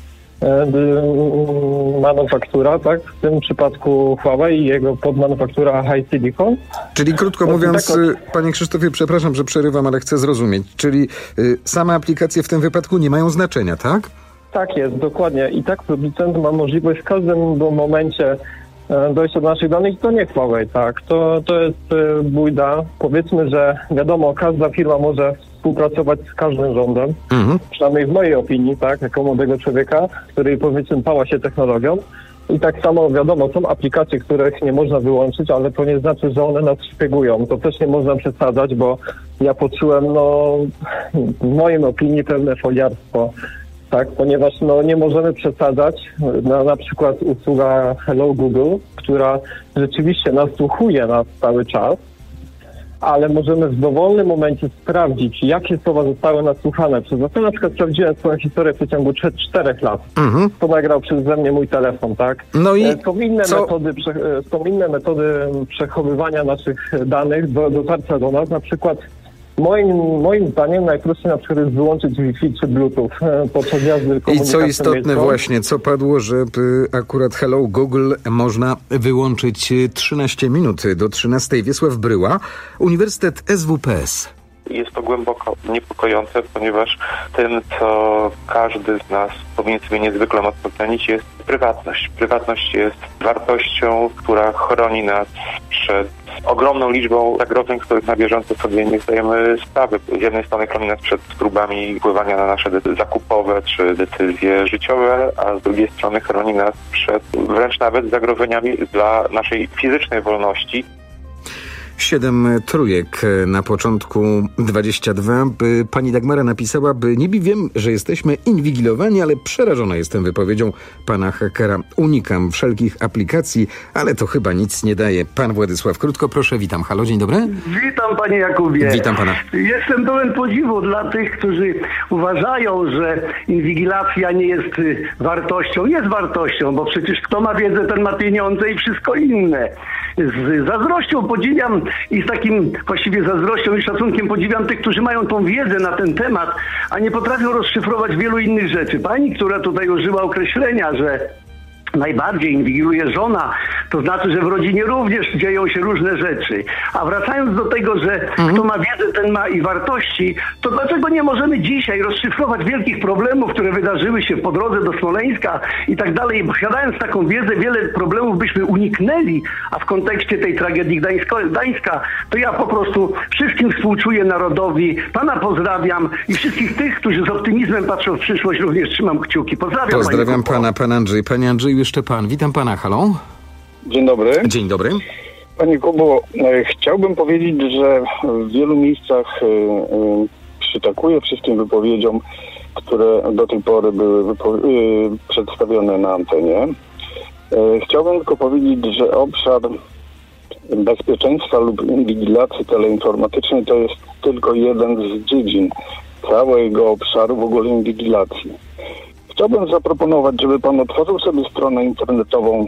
manufaktura, tak? W tym przypadku Huawei i jego podmanufaktura High Silicon. Czyli krótko mówiąc, tak od... panie Krzysztofie, przepraszam, że przerywam, ale chcę zrozumieć. Czyli y, same aplikacje w tym wypadku nie mają znaczenia, tak? Tak jest, dokładnie. I tak producent ma możliwość w każdym momencie dojścia do naszych danych, to nie Huawei, tak. To, to jest bójda. Powiedzmy, że wiadomo, każda firma może współpracować z każdym rządem, mhm. przynajmniej w mojej opinii, tak, jako młodego człowieka, który powiedzmy pała się technologią. I tak samo wiadomo, są aplikacje, których nie można wyłączyć, ale to nie znaczy, że one nas szpiegują. To też nie można przesadzać, bo ja poczułem, no, w mojej opinii pewne foliarstwo. Tak, ponieważ no, nie możemy przesadzać. Na, na przykład usługa Hello Google, która rzeczywiście nasłuchuje nas cały czas, ale możemy w dowolnym momencie sprawdzić, jakie słowa zostały nasłuchane. Przez ja na przykład sprawdziłem swoją historię w przeciągu czterech lat. Mhm. To nagrał przeze mnie mój telefon, tak? No i są inne, co? metody, są inne metody przechowywania naszych danych do dotarcia do nas. Na przykład Moim, moim zdaniem najprościej na przykład jest wyłączyć Wi-Fi czy Bluetooth podczas jazdy komunikacji. I co istotne miejską. Właśnie, co padło, że akurat Hello Google można wyłączyć trzynaście minut do trzynastej. Wiesław Bryła, Uniwersytet S W P S. Jest to głęboko niepokojące, ponieważ tym, co każdy z nas powinien sobie niezwykle mocno cenić, jest prywatność. Prywatność jest wartością, która chroni nas przed ogromną liczbą zagrożeń, których na bieżąco sobie nie zdajemy sprawy. Z jednej strony chroni nas przed próbami wpływania na nasze decyzje zakupowe czy decyzje życiowe, a z drugiej strony chroni nas przed wręcz nawet zagrożeniami dla naszej fizycznej wolności. Siedem trójek na początku dwadzieścia dwa. Pani Dagmara napisała, by niby wiem, że jesteśmy inwigilowani, ale przerażona jestem wypowiedzią pana hakera. Unikam wszelkich aplikacji, ale to chyba nic nie daje. Pan Władysław, krótko proszę, witam. Halo, dzień dobry. Witam panie Jakubie. Witam pana. Jestem pełen podziwu dla tych, którzy uważają, że inwigilacja nie jest wartością. Jest wartością, bo przecież kto ma wiedzę, ten ma pieniądze i wszystko inne. Z zazdrością podziwiam i z takim właściwie zazdrością i szacunkiem podziwiam tych, którzy mają tą wiedzę na ten temat, a nie potrafią rozszyfrować wielu innych rzeczy. Pani, która tutaj użyła określenia, że najbardziej inwigiluje żona, to znaczy, że w rodzinie również dzieją się różne rzeczy. A wracając do tego, że mhm. kto ma wiedzę, ten ma i wartości, to dlaczego nie możemy dzisiaj rozszyfrować wielkich problemów, które wydarzyły się po drodze do Smoleńska i tak dalej? Posiadając taką wiedzę, wiele problemów byśmy uniknęli, a w kontekście tej tragedii Gdańsko- Gdańska, to ja po prostu wszystkim współczuję narodowi, pana pozdrawiam i wszystkich tych, którzy z optymizmem patrzą w przyszłość, również trzymam kciuki. Pozdrawiam. Pozdrawiam pana, pan Andrzej. Panie Andrzeju, jeszcze pan. Witam pana, halo. Dzień dobry. Dzień dobry. Panie Kubo, chciałbym powiedzieć, że w wielu miejscach przytakuję wszystkim wypowiedziom, które do tej pory były wypo- przedstawione na antenie. Chciałbym tylko powiedzieć, że obszar bezpieczeństwa lub inwigilacji teleinformatycznej to jest tylko jeden z dziedzin całego obszaru w ogóle inwigilacji. Chciałbym zaproponować, żeby pan otworzył sobie stronę internetową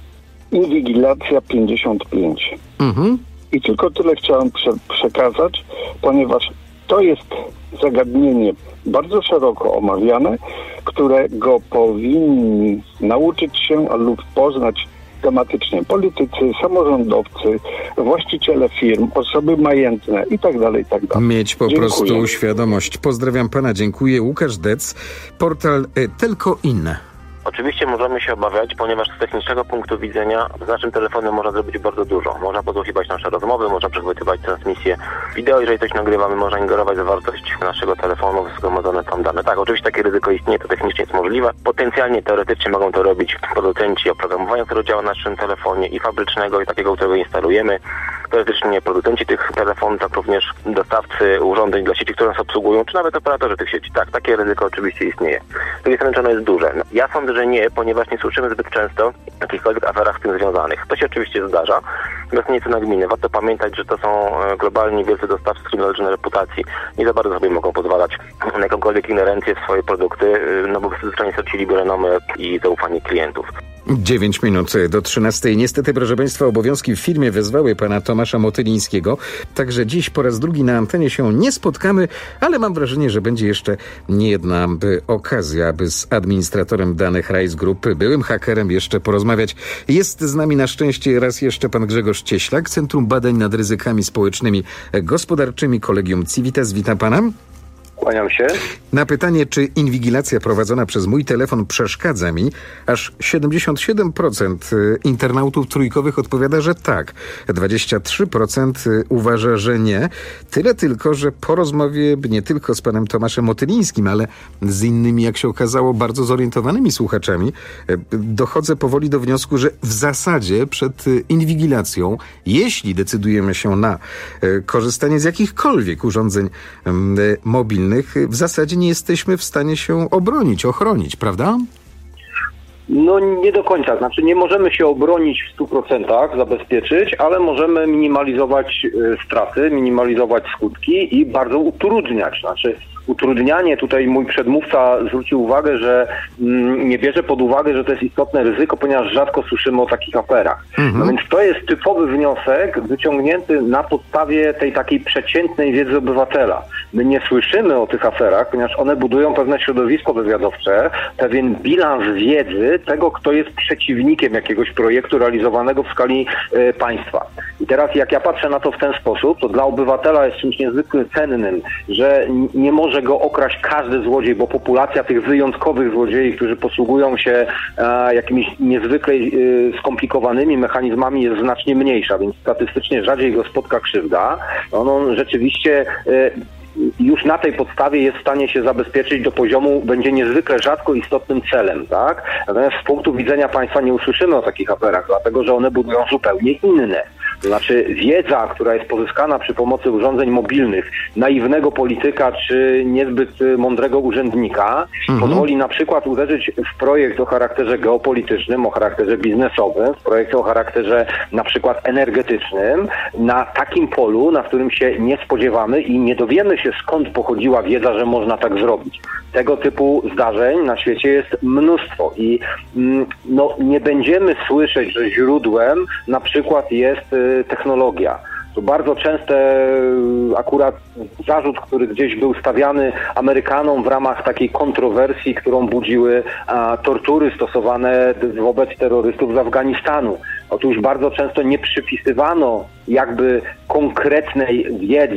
Inwigilacja pięćdziesiąt pięć. Mhm. I tylko tyle chciałem prze- przekazać, ponieważ to jest zagadnienie bardzo szeroko omawiane, którego powinni nauczyć się lub poznać tematycznie politycy, samorządowcy, właściciele firm, osoby majętne i tak dalej, i tak dalej. Mieć po dziękuję. prostu świadomość. Pozdrawiam pana, dziękuję. Łukasz Dec, portal y, Telco In. Oczywiście możemy się obawiać, ponieważ z technicznego punktu widzenia z naszym telefonem można zrobić bardzo dużo. Można podsłuchiwać nasze rozmowy, można przechwytywać transmisję wideo, jeżeli coś nagrywamy, można ingerować w zawartość naszego telefonu, w zgromadzone tam dane. Tak, oczywiście takie ryzyko istnieje, to technicznie jest możliwe. Potencjalnie, teoretycznie mogą to robić producenci oprogramowania, które działa na naszym telefonie i fabrycznego, i takiego, którego instalujemy. Teoretycznie producenci tych telefonów, jak również dostawcy urządzeń dla sieci, które nas obsługują, czy nawet operatorzy tych sieci. Tak, takie ryzyko oczywiście istnieje. Z drugiej strony ono jest duże. No, ja sądzę, że nie, ponieważ nie słyszymy zbyt często o jakichkolwiek aferach z tym związanych. To się oczywiście zdarza, natomiast nie jest to nagminne. Warto pamiętać, że to są globalni wielcy dostawcy, którym zależy na reputacji. Nie za bardzo sobie mogą pozwalać na jakąkolwiek ingerencję w swoje produkty, no bo zwyczajnie straciliby renomę i zaufanie klientów. dziewięć minut do trzynastej. Niestety, proszę państwa, obowiązki w firmie wezwały pana Tomasza Motylińskiego. Także dziś po raz drugi na antenie się nie spotkamy, ale mam wrażenie, że będzie jeszcze niejedna okazja, aby z administratorem danych Rise Group, byłym hakerem, jeszcze porozmawiać. Jest z nami na szczęście raz jeszcze pan Grzegorz Cieślak, Centrum Badań nad Ryzykami Społecznymi Gospodarczymi, Collegium Civitas. Witam pana. Kłaniam się. Na pytanie, czy inwigilacja prowadzona przez mój telefon przeszkadza mi, aż siedemdziesiąt siedem procent internautów trójkowych odpowiada, że tak. dwadzieścia trzy procent uważa, że nie. Tyle tylko, że po rozmowie nie tylko z panem Tomaszem Motylińskim, ale z innymi, jak się okazało, bardzo zorientowanymi słuchaczami, dochodzę powoli do wniosku, że w zasadzie przed inwigilacją, jeśli decydujemy się na korzystanie z jakichkolwiek urządzeń mobilnych, w zasadzie nie jesteśmy w stanie się obronić, ochronić, prawda? No nie do końca. Znaczy nie możemy się obronić w stu procentach, zabezpieczyć, ale możemy minimalizować y, straty, minimalizować skutki i bardzo utrudniać. Znaczy utrudnianie, tutaj mój przedmówca zwrócił uwagę, że mm, nie bierze pod uwagę, że to jest istotne ryzyko, ponieważ rzadko słyszymy o takich aferach. Mhm. No więc to jest typowy wniosek wyciągnięty na podstawie tej takiej przeciętnej wiedzy obywatela. My nie słyszymy o tych aferach, ponieważ one budują pewne środowisko wywiadowcze, pewien bilans wiedzy tego, kto jest przeciwnikiem jakiegoś projektu realizowanego w skali y, państwa. I teraz jak ja patrzę na to w ten sposób, to dla obywatela jest czymś niezwykle cennym, że n- nie może go okraść każdy złodziej, bo populacja tych wyjątkowych złodziei, którzy posługują się e, jakimiś niezwykle e, skomplikowanymi mechanizmami, jest znacznie mniejsza, więc statystycznie rzadziej go spotka krzywda. On, on rzeczywiście e, już na tej podstawie jest w stanie się zabezpieczyć do poziomu, będzie niezwykle rzadko istotnym celem, tak? Natomiast z punktu widzenia państwa nie usłyszymy o takich aferach, dlatego że one budują zupełnie inne. To znaczy wiedza, która jest pozyskana przy pomocy urządzeń mobilnych, naiwnego polityka czy niezbyt mądrego urzędnika, mhm. pozwoli na przykład uderzyć w projekt o charakterze geopolitycznym, o charakterze biznesowym, w projekt o charakterze na przykład energetycznym, na takim polu, na którym się nie spodziewamy i nie dowiemy się, skąd pochodziła wiedza, że można tak zrobić. Tego typu zdarzeń na świecie jest mnóstwo i no, nie będziemy słyszeć, że źródłem na przykład jest technologia. To bardzo częste akurat zarzut, który gdzieś był stawiany Amerykanom w ramach takiej kontrowersji, którą budziły a, tortury stosowane wobec terrorystów z Afganistanu. Otóż bardzo często nie przypisywano jakby konkretnej wiedzy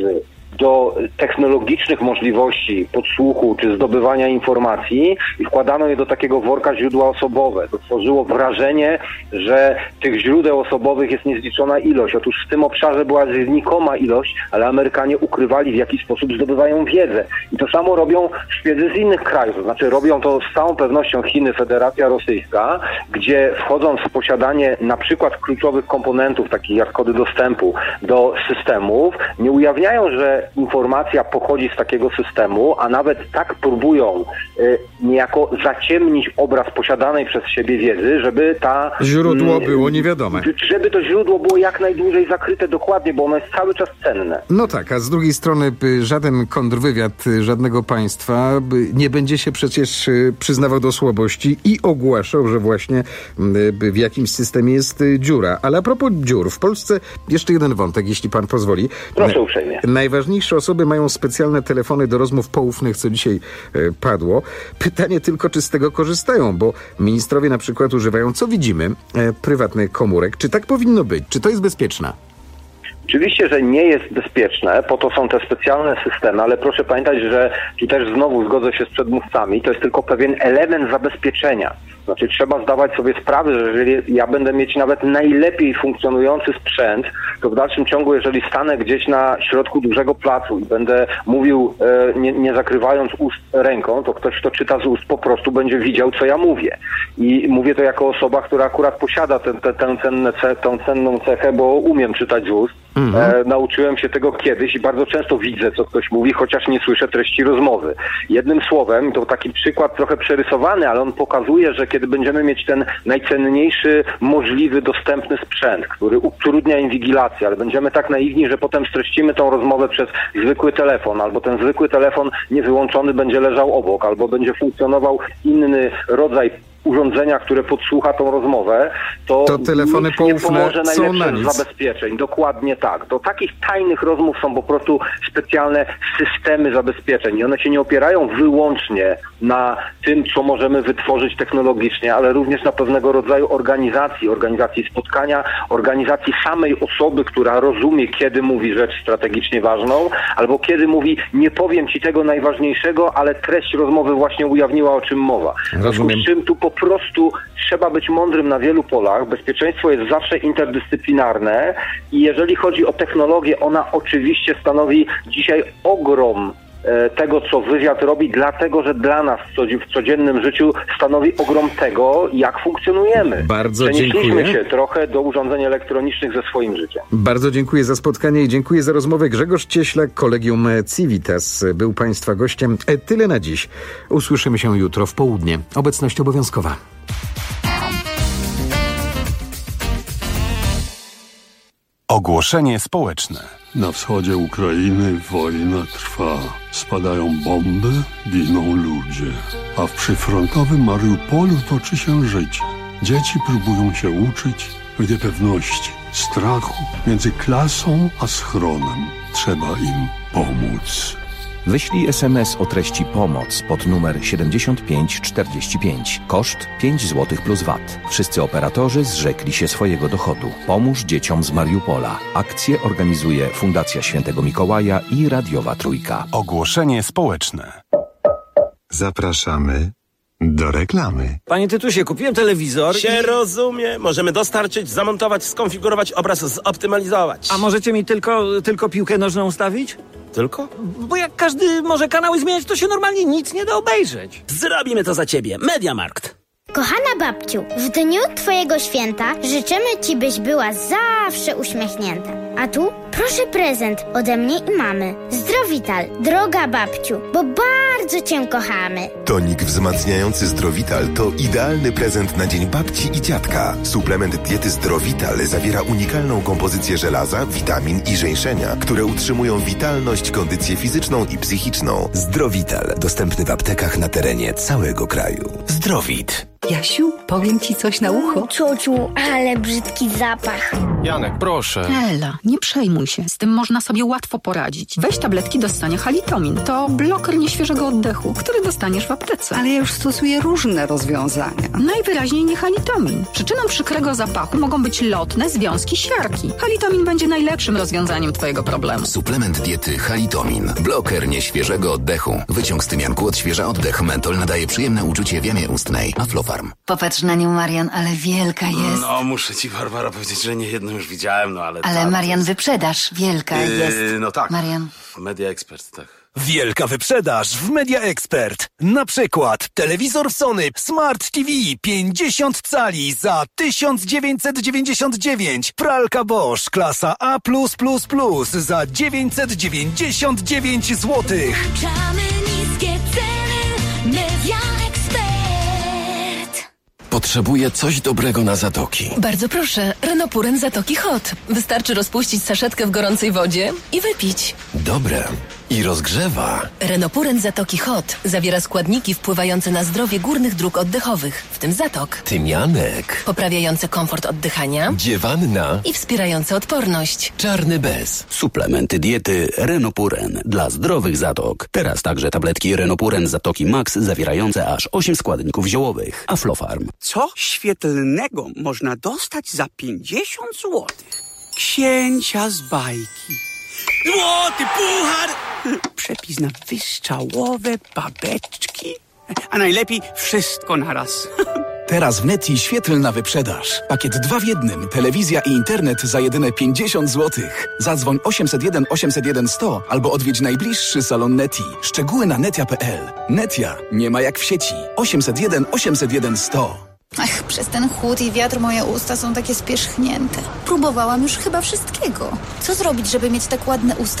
do technologicznych możliwości podsłuchu czy zdobywania informacji i wkładano je do takiego worka źródła osobowe. To tworzyło wrażenie, że tych źródeł osobowych jest niezliczona ilość. Otóż w tym obszarze była znikoma ilość, ale Amerykanie ukrywali, w jaki sposób zdobywają wiedzę. I to samo robią szpiedzy z innych krajów. To znaczy robią to z całą pewnością Chiny, Federacja Rosyjska, gdzie wchodząc w posiadanie na przykład kluczowych komponentów, takich jak kody dostępu do systemów, nie ujawniają, że informacja pochodzi z takiego systemu, a nawet tak próbują y, niejako zaciemnić obraz posiadanej przez siebie wiedzy, żeby ta... Źródło y, było niewiadome. Żeby to źródło było jak najdłużej zakryte dokładnie, bo ono jest cały czas cenne. No tak, a z drugiej strony y, żaden kontrwywiad y, żadnego państwa y, nie będzie się przecież y, przyznawał do słabości i ogłaszał, że właśnie y, w jakimś systemie jest y, dziura. Ale a propos dziur, w Polsce jeszcze jeden wątek, jeśli pan pozwoli. Proszę uprzejmie. Najważniejsze osoby mają specjalne telefony do rozmów poufnych, co dzisiaj e, padło. Pytanie tylko, czy z tego korzystają, bo ministrowie na przykład używają, co widzimy, e, prywatnych komórek. Czy tak powinno być? Czy to jest bezpieczne? Oczywiście, że nie jest bezpieczne, po to są te specjalne systemy, ale proszę pamiętać, że tu też znowu zgodzę się z przedmówcami, to jest tylko pewien element zabezpieczenia. Znaczy trzeba zdawać sobie sprawę, że jeżeli ja będę mieć nawet najlepiej funkcjonujący sprzęt, to w dalszym ciągu, jeżeli stanę gdzieś na środku dużego placu i będę mówił, e, nie, nie zakrywając ust ręką, to ktoś, kto czyta z ust, po prostu będzie widział, co ja mówię. I mówię to jako osoba, która akurat posiada tę ten, ten, ten, ten, tę cenną cechę, bo umiem czytać z ust. Mhm. E, nauczyłem się tego kiedyś i bardzo często widzę, co ktoś mówi, chociaż nie słyszę treści rozmowy. Jednym słowem, to taki przykład trochę przerysowany, ale on pokazuje, że kiedy będziemy mieć ten najcenniejszy, możliwy, dostępny sprzęt, który utrudnia inwigilację, ale będziemy tak naiwni, że potem streścimy tą rozmowę przez zwykły telefon, albo ten zwykły telefon niewyłączony będzie leżał obok, albo będzie funkcjonował inny rodzaj urządzenia, które podsłucha tą rozmowę, to, to telefony nic nie poufne pomoże są na najlepszych nic. zabezpieczeń. Dokładnie tak. Do takich tajnych rozmów są po prostu specjalne systemy zabezpieczeń i one się nie opierają wyłącznie na tym, co możemy wytworzyć technologicznie, ale również na pewnego rodzaju organizacji, organizacji spotkania, organizacji samej osoby, która rozumie, kiedy mówi rzecz strategicznie ważną, albo kiedy mówi, nie powiem ci tego najważniejszego, ale treść rozmowy właśnie ujawniła, o czym mowa. Rozumiem. Z czym tu po prostu trzeba być mądrym na wielu polach. Bezpieczeństwo jest zawsze interdyscyplinarne i jeżeli chodzi o technologię, ona oczywiście stanowi dzisiaj ogrom tego, co wywiad robi, dlatego, że dla nas w codziennym życiu stanowi ogrom tego, jak funkcjonujemy. Bardzo Przenieśliśmy dziękuję. się trochę do urządzeń elektronicznych ze swoim życiem. Bardzo dziękuję za spotkanie i dziękuję za rozmowę. Grzegorz Cieślak, Kolegium Civitas, był Państwa gościem. Tyle na dziś. Usłyszymy się jutro w południe. Obecność obowiązkowa. Ogłoszenie społeczne. Na wschodzie Ukrainy wojna trwa. Spadają bomby, giną ludzie. A w przyfrontowym Mariupolu toczy się życie. Dzieci próbują się uczyć w niepewności, strachu między klasą a schronem. Trzeba im pomóc. Wyślij es em es o treści pomoc pod numer siedemdziesiąt pięć czterdzieści pięć. Koszt pięć złotych plus V A T. Wszyscy operatorzy zrzekli się swojego dochodu. Pomóż dzieciom z Mariupola. Akcję organizuje Fundacja Świętego Mikołaja i Radiowa Trójka. Ogłoszenie społeczne. Zapraszamy do reklamy. Panie Tytusie, kupiłem telewizor się i... rozumie. Możemy dostarczyć, zamontować, skonfigurować obraz, zoptymalizować. A możecie mi tylko, tylko piłkę nożną ustawić? Tylko? Bo jak każdy może kanały zmieniać, to się normalnie nic nie da obejrzeć. Zrobimy to za ciebie. Mediamarkt. Kochana babciu, w dniu twojego święta życzymy ci, byś była zawsze uśmiechnięta. A tu proszę prezent ode mnie i mamy. Zdrowital, droga babciu, bo bardzo cię kochamy. Tonik wzmacniający Zdrowital to idealny prezent na dzień babci i dziadka. Suplement diety Zdrowital zawiera unikalną kompozycję żelaza, witamin i żeńszenia, które utrzymują witalność, kondycję fizyczną i psychiczną. Zdrowital, dostępny w aptekach na terenie całego kraju. Zdrowit. Jasiu, powiem ci coś na ucho. Ciociu, ale brzydki zapach. Janek, proszę. Ela, nie przejmuj się. Z tym można sobie łatwo poradzić. Weź tabletki do ssania Halitomin. To bloker nieświeżego oddechu, który dostaniesz w aptece. Ale ja już stosuję różne rozwiązania. Najwyraźniej nie Halitomin. Przyczyną przykrego zapachu mogą być lotne związki siarki. Halitomin będzie najlepszym rozwiązaniem twojego problemu. Suplement diety Halitomin. Bloker nieświeżego oddechu. Wyciąg z tymianku odświeża oddech. Mentol nadaje przyjemne uczucie w jamie ustnej. Aflofarm. Popatrz na nią, Marian, ale wielka jest. No, muszę ci, Barbara, powiedzieć, że nie jedną już widziałem, no ale... Ale ta, Marian, jest... wyprzedaż wielka yy, jest. No tak. Marian. Media Expert, tak. Wielka wyprzedaż w Media Expert. Na przykład telewizor Sony Smart T V pięćdziesiąt cali za tysiąc dziewięćset dziewięćdziesiąt dziewięć. Pralka Bosch klasa A plus plus plus za dziewięćset dziewięćdziesiąt dziewięć złotych. Niskie ceny. Media Expert. Potrzebuję coś dobrego na zatoki. Bardzo proszę, Renopuren Zatoki Hot. Wystarczy rozpuścić saszetkę w gorącej wodzie i wypić. Dobre. I rozgrzewa. Renopuren Zatoki Hot zawiera składniki wpływające na zdrowie górnych dróg oddechowych, w tym zatok. Tymianek. Poprawiające komfort oddychania. Dziewanna. I wspierające odporność. Czarny bez. Suplementy diety Renopuren dla zdrowych zatok. Teraz także tabletki Renopuren Zatoki Max zawierające aż osiem składników ziołowych. Aflofarm. Co świetlnego można dostać za pięćdziesiąt złotych? Księcia z bajki. Złoty puchar! Przepis na wystrzałowe babeczki. A najlepiej wszystko naraz. Teraz w Neti świetlna wyprzedaż. Pakiet dwa w jednym. Telewizja i internet za jedyne pięćdziesiąt złotych. Zadzwoń osiemset jeden osiemset jeden sto albo odwiedź najbliższy salon Neti. Szczegóły na netia kropka p l. Netia nie ma jak w sieci. osiemset jeden osiemset jeden sto. Ach, przez ten chłód i wiatr moje usta są takie spierzchnięte. Próbowałam już chyba wszystkiego. Co zrobić, żeby mieć tak ładne usta?